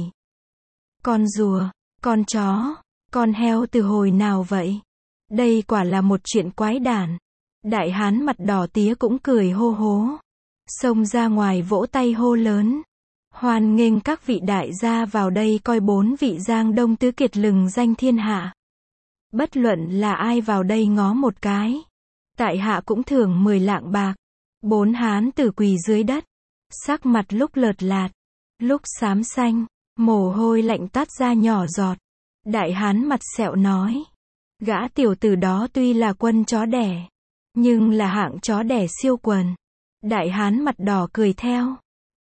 S1: con rùa, con chó, con heo từ hồi nào vậy? Đây quả là một chuyện quái đản. Đại hán mặt đỏ tía cũng cười hô hố. Xông ra ngoài vỗ tay hô lớn. Hoan nghênh các vị đại gia vào đây coi 4 vị Giang Đông Tứ Kiệt lừng danh thiên hạ. Bất luận là ai vào đây ngó một cái. Tại hạ cũng thưởng 10 lạng bạc. 4 hán tử quỳ dưới đất. Sắc mặt lúc lợt lạt, lúc xám xanh, mồ hôi lạnh toát ra nhỏ giọt. Đại hán mặt sẹo nói. Gã tiểu tử đó tuy là quân chó đẻ, nhưng là hạng chó đẻ siêu quần. Đại hán mặt đỏ cười theo.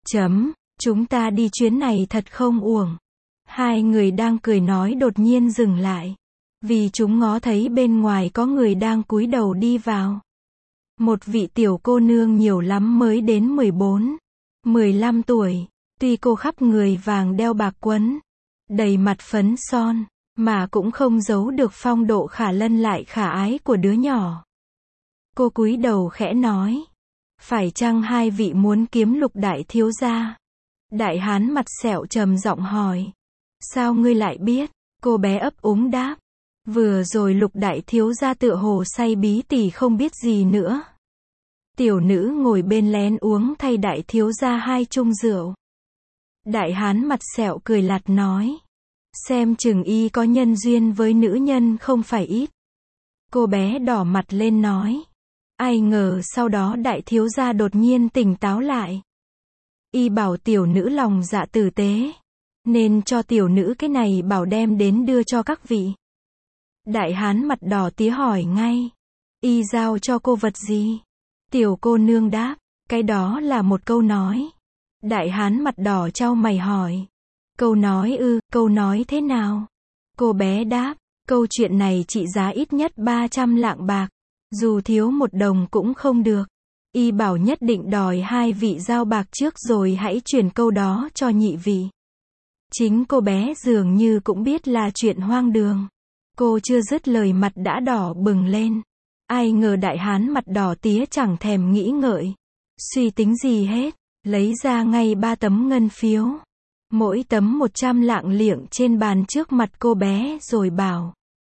S1: Chúng ta đi chuyến này thật không uổng. Hai người đang cười nói đột nhiên dừng lại. Vì chúng ngó thấy bên ngoài có người đang cúi đầu đi vào. Một vị tiểu cô nương nhiều lắm mới đến 14, 15 tuổi. Tuy cô khắp người vàng đeo bạc quấn, đầy mặt phấn son, mà cũng không giấu được phong độ khả lân lại khả ái của đứa nhỏ. Cô cúi đầu khẽ nói. Phải chăng hai vị muốn kiếm Lục đại thiếu gia? Đại hán mặt sẹo trầm giọng hỏi. Sao ngươi lại biết? Cô bé ấp úng đáp. Vừa rồi Lục đại thiếu gia tựa hồ say bí tỉ không biết gì nữa. Tiểu nữ ngồi bên lén uống thay đại thiếu gia 2 chung rượu. Đại hán mặt sẹo cười lạt nói. Xem chừng y có nhân duyên với nữ nhân không phải ít. Cô bé đỏ mặt lên nói. Ai ngờ sau đó đại thiếu gia đột nhiên tỉnh táo lại. Y bảo tiểu nữ lòng dạ tử tế, nên cho tiểu nữ cái này bảo đem đến đưa cho các vị. Đại hán mặt đỏ tía hỏi ngay. Y giao cho cô vật gì? Tiểu cô nương đáp. Cái đó là một câu nói. Đại hán mặt đỏ chau mày hỏi. Câu nói ư, câu nói thế nào? Cô bé đáp. Câu chuyện này trị giá ít nhất 300 lạng bạc. Dù thiếu 1 đồng cũng không được. Y bảo nhất định đòi 2 vị giao bạc trước rồi hãy chuyển câu đó cho nhị vị. Chính cô bé dường như cũng biết là chuyện hoang đường. Cô chưa dứt lời mặt đã đỏ bừng lên. Ai ngờ đại hán mặt đỏ tía chẳng thèm nghĩ ngợi, suy tính gì hết, lấy ra ngay 3 tấm ngân phiếu. Mỗi tấm 100 lạng liệng trên bàn trước mặt cô bé rồi bảo.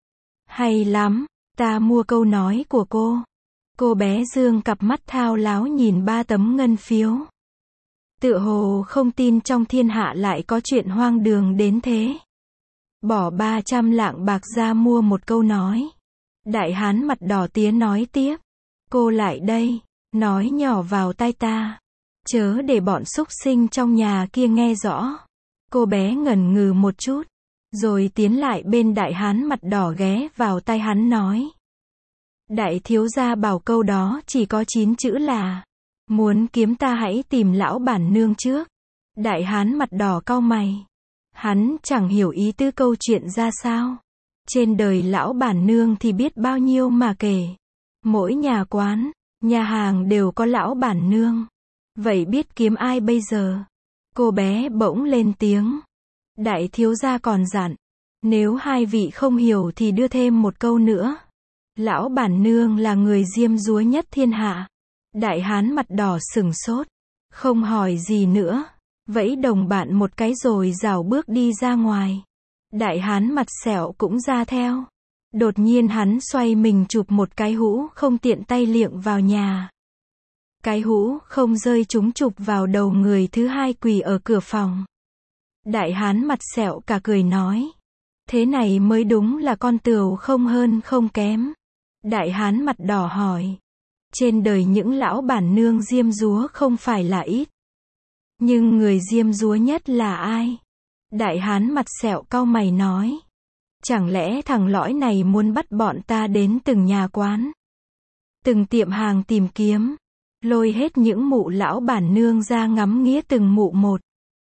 S1: Hay lắm, ta mua câu nói của cô. Cô bé dương cặp mắt thao láo nhìn 3 tấm ngân phiếu. Tựa hồ không tin trong thiên hạ lại có chuyện hoang đường đến thế. Bỏ 300 lạng bạc ra mua một câu nói. Đại hán mặt đỏ tía nói tiếp. Cô lại đây, nói nhỏ vào tai ta. Chớ để bọn súc sinh trong nhà kia nghe rõ. Cô bé ngẩn ngừ một chút, rồi tiến lại bên đại hán mặt đỏ ghé vào tai hắn nói. Đại thiếu gia bảo câu đó chỉ có 9 chữ là. Muốn kiếm ta hãy tìm lão bản nương trước. Đại hán mặt đỏ cau mày. Hắn chẳng hiểu ý tứ câu chuyện ra sao. Trên đời lão bản nương thì biết bao nhiêu mà kể. Mỗi nhà quán, nhà hàng đều có lão bản nương. Vậy biết kiếm ai bây giờ? Cô bé bỗng lên tiếng. Đại thiếu gia còn dặn. Nếu hai vị không hiểu thì đưa thêm một câu nữa. Lão bản nương là người diêm dúa nhất thiên hạ. Đại hán mặt đỏ sửng sốt. Không hỏi gì nữa. Vẫy đồng bạn một cái rồi rảo bước đi ra ngoài. Đại hán mặt sẹo cũng ra theo. Đột nhiên hắn xoay mình chụp một cái hũ không tiện tay liệng vào nhà. Cái hũ không rơi trúng chụp vào đầu người thứ hai quỳ ở cửa phòng. Đại hán mặt sẹo cả cười nói. Thế này mới đúng là con từu không hơn không kém. Đại hán mặt đỏ hỏi. Trên đời những lão bản nương diêm dúa không phải là ít. Nhưng người diêm dúa nhất là ai? Đại hán mặt sẹo cau mày nói. Chẳng lẽ thằng lõi này muốn bắt bọn ta đến từng nhà quán, từng tiệm hàng tìm kiếm, lôi hết những mụ lão bản nương ra ngắm nghía từng mụ một.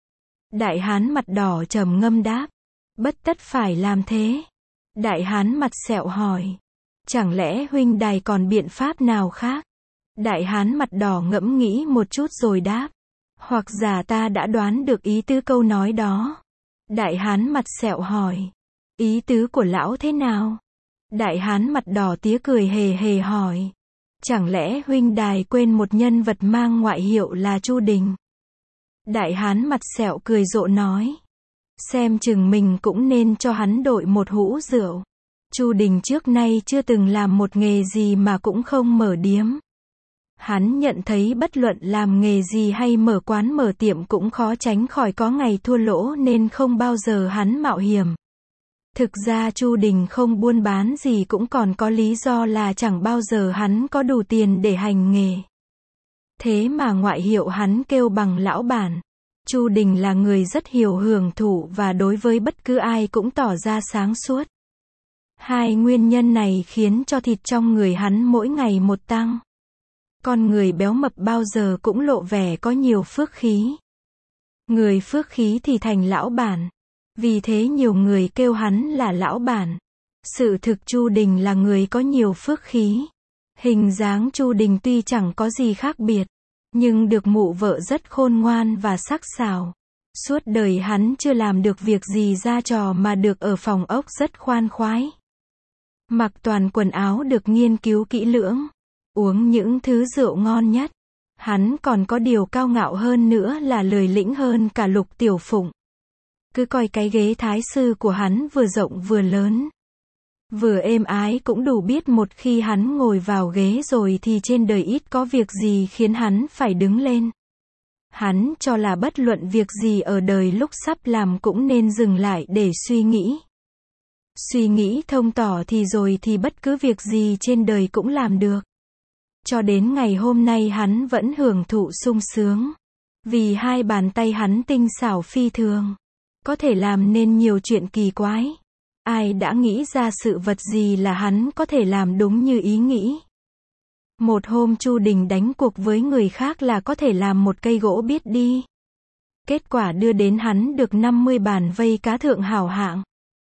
S1: Đại hán mặt đỏ trầm ngâm đáp. Bất tất phải làm thế. Đại hán mặt sẹo hỏi. Chẳng lẽ huynh đài còn biện pháp nào khác? Đại hán mặt đỏ ngẫm nghĩ một chút rồi đáp. Hoặc giả ta đã đoán được ý tứ câu nói đó. Đại hán mặt sẹo hỏi. Ý tứ của lão thế nào? Đại hán mặt đỏ tía cười hề hề hỏi. Chẳng lẽ huynh đài quên một nhân vật mang ngoại hiệu là Chu Đình? Đại hán mặt sẹo cười rộ nói. Xem chừng mình cũng nên cho hắn đội một hũ rượu. Chu Đình trước nay chưa từng làm một nghề gì mà cũng không mở điếm. Hắn nhận thấy bất luận làm nghề gì hay mở quán mở tiệm cũng khó tránh khỏi có ngày thua lỗ nên không bao giờ hắn mạo hiểm. Thực ra Chu Đình không buôn bán gì cũng còn có lý do là chẳng bao giờ hắn có đủ tiền để hành nghề. Thế mà ngoại hiệu hắn kêu bằng lão bản. Chu Đình là người rất hiểu hưởng thụ và đối với bất cứ ai cũng tỏ ra sáng suốt. Hai nguyên nhân này khiến cho thịt trong người hắn mỗi ngày một tăng. Con người béo mập bao giờ cũng lộ vẻ có nhiều phước khí. Người phước khí thì thành lão bản. Vì thế nhiều người kêu hắn là lão bản. Sự thực Chu Đình là người có nhiều phước khí. Hình dáng Chu Đình tuy chẳng có gì khác biệt, nhưng được mụ vợ rất khôn ngoan và sắc sảo. Suốt đời hắn chưa làm được việc gì ra trò mà được ở phòng ốc rất khoan khoái. Mặc toàn quần áo được nghiên cứu kỹ lưỡng. Uống những thứ rượu ngon nhất. Hắn còn có điều cao ngạo hơn nữa là lười lĩnh hơn cả Lục Tiểu Phụng. Cứ coi cái ghế thái sư của hắn vừa rộng vừa lớn, vừa êm ái cũng đủ biết một khi hắn ngồi vào ghế rồi thì trên đời ít có việc gì khiến hắn phải đứng lên. Hắn cho là bất luận việc gì ở đời lúc sắp làm cũng nên dừng lại để suy nghĩ. Suy nghĩ thông tỏ thì rồi thì bất cứ việc gì trên đời cũng làm được. Cho đến ngày hôm nay hắn vẫn hưởng thụ sung sướng. Vì hai bàn tay hắn tinh xảo phi thường. Có thể làm nên nhiều chuyện kỳ quái. Ai đã nghĩ ra sự vật gì là hắn có thể làm đúng như ý nghĩ. Một hôm Chu Đình đánh cuộc với người khác là có thể làm một cây gỗ biết đi. Kết quả đưa đến hắn được 50 bàn vây cá thượng hảo hạng.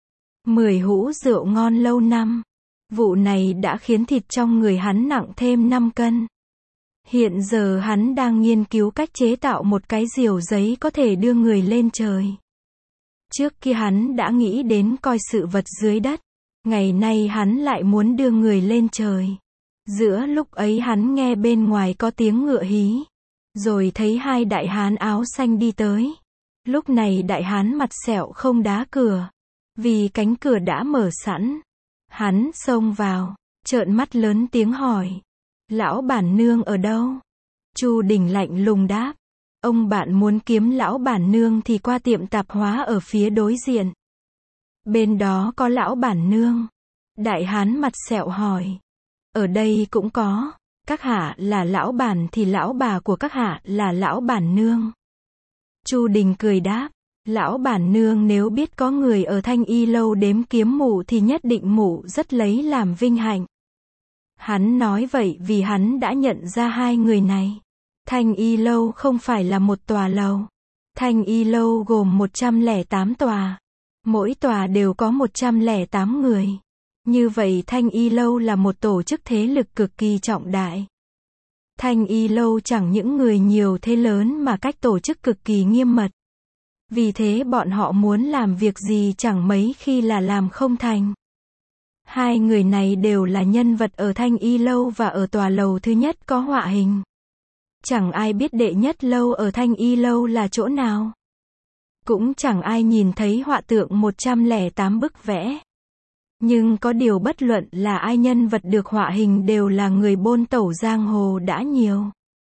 S1: 10 hũ rượu ngon lâu năm. Vụ này đã khiến thịt trong người hắn nặng thêm 5 cân. Hiện giờ hắn đang nghiên cứu cách chế tạo một cái diều giấy có thể đưa người lên trời. Trước kia hắn đã nghĩ đến coi sự vật dưới đất. Ngày nay hắn lại muốn đưa người lên trời. Giữa lúc ấy hắn nghe bên ngoài có tiếng ngựa hí. Rồi thấy hai đại hán áo xanh đi tới. Lúc này đại hán mặt sẹo không đá cửa. Vì cánh cửa đã mở sẵn. Hắn xông vào, trợn mắt lớn tiếng hỏi. Lão bản nương ở đâu? Chu Đình lạnh lùng đáp. Ông bạn muốn kiếm lão bản nương thì qua tiệm tạp hóa ở phía đối diện. Bên đó có lão bản nương. Đại hán mặt sẹo hỏi. Ở đây cũng có. Các hạ là lão bản thì lão bà của các hạ là lão bản nương. Chu Đình cười đáp. Lão bản nương nếu biết có người ở Thanh Y lâu đếm kiếm mụ thì nhất định mụ rất lấy làm vinh hạnh. Hắn nói vậy vì hắn đã nhận ra hai người này. Thanh Y Lâu không phải là một tòa lầu. Thanh Y Lâu gồm 108 tòa. Mỗi tòa đều có 108 người. Như vậy Thanh Y Lâu là một tổ chức thế lực cực kỳ trọng đại. Thanh Y Lâu chẳng những người nhiều thế lớn mà cách tổ chức cực kỳ nghiêm mật. Vì thế bọn họ muốn làm việc gì chẳng mấy khi là làm không thành. Hai người này đều là nhân vật ở Thanh Y Lâu và ở tòa lầu thứ nhất có họa hình. Chẳng ai biết đệ nhất lâu ở Thanh Y Lâu là chỗ nào. Cũng chẳng ai nhìn thấy họa tượng 108 bức vẽ. Nhưng có điều bất luận là ai nhân vật được họa hình đều là người bôn tẩu giang hồ đã nhiều.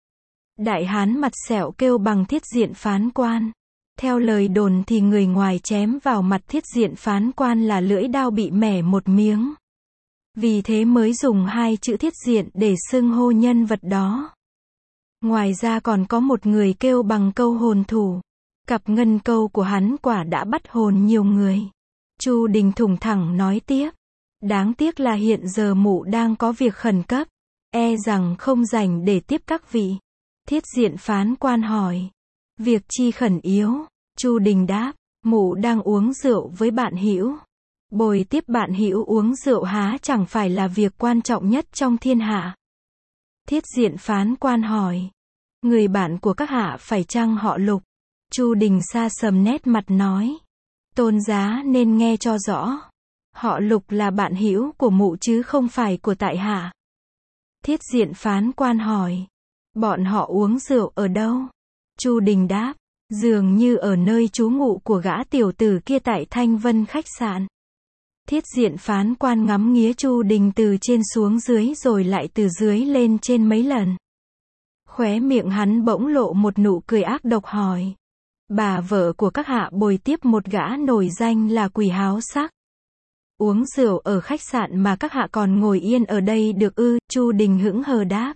S1: Đại hán mặt sẹo kêu bằng Thiết Diện Phán Quan. Theo lời đồn thì người ngoài chém vào mặt Thiết Diện Phán Quan là lưỡi đao bị mẻ một miếng. Vì thế mới dùng hai chữ Thiết Diện để xưng hô nhân vật đó. Ngoài ra còn có một người kêu bằng Câu Hồn Thủ. Cặp ngân câu của hắn quả đã bắt hồn nhiều người. Chu Đình thủng thẳng nói tiếp. Đáng tiếc là hiện giờ mụ đang có việc khẩn cấp. E rằng không rảnh để tiếp các vị. Thiết Diện Phán Quan hỏi. Việc chi khẩn yếu? Chu Đình đáp. Mụ đang uống rượu với bạn hữu. Bồi tiếp bạn hữu uống rượu há chẳng phải là việc quan trọng nhất trong thiên hạ. Thiết Diện Phán Quan hỏi. Người bạn của các hạ phải chăng họ Lục? Chu Đình sa sầm nét mặt nói. Tôn giá nên nghe cho rõ. Họ Lục là bạn hữu của mụ chứ không phải của tại hạ. Thiết Diện Phán Quan hỏi. Bọn họ uống rượu ở đâu? Chu Đình đáp. Dường như ở nơi trú ngụ của gã tiểu tử kia tại Thanh Vân khách sạn. Thiết Diện Phán Quan ngắm nghía Chu Đình từ trên xuống dưới rồi lại từ dưới lên trên mấy lần. Khóe miệng hắn bỗng lộ một nụ cười ác độc hỏi. Bà vợ của các hạ bồi tiếp một gã nổi danh là Quỷ Háo Sắc. Uống rượu ở khách sạn mà các hạ còn ngồi yên ở đây được ư? Chu Đình hững hờ đáp.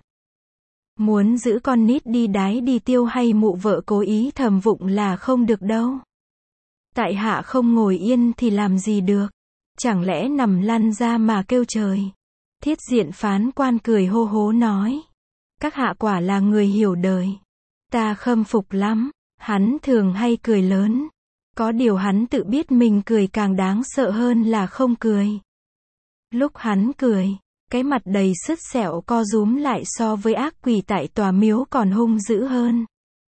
S1: Muốn giữ con nít đi đái đi tiêu hay mụ vợ cố ý thầm vụng là không được đâu. Tại hạ không ngồi yên thì làm gì được. Chẳng lẽ nằm lăn ra mà kêu trời. Thiết Diện Phán Quan cười hô hố nói. Các hạ quả là người hiểu đời. Ta khâm phục lắm. Hắn thường hay cười lớn. Có điều hắn tự biết mình cười càng đáng sợ hơn là không cười. Lúc hắn cười, cái mặt đầy sứt sẹo co rúm lại so với ác quỷ tại tòa miếu còn hung dữ hơn.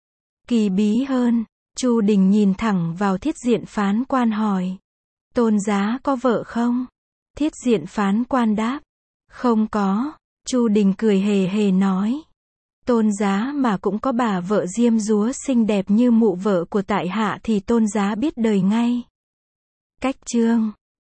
S1: Kỳ bí hơn. Chu Đình nhìn thẳng vào Thiết Diện Phán Quan hỏi. Tôn giá có vợ không? Thiết Diện Phán Quan đáp. Không có. Chu Đình cười hề hề nói. Tôn giá mà cũng có bà vợ diêm dúa xinh đẹp như mụ vợ của tại hạ thì tôn giá biết đời ngay. Cách chương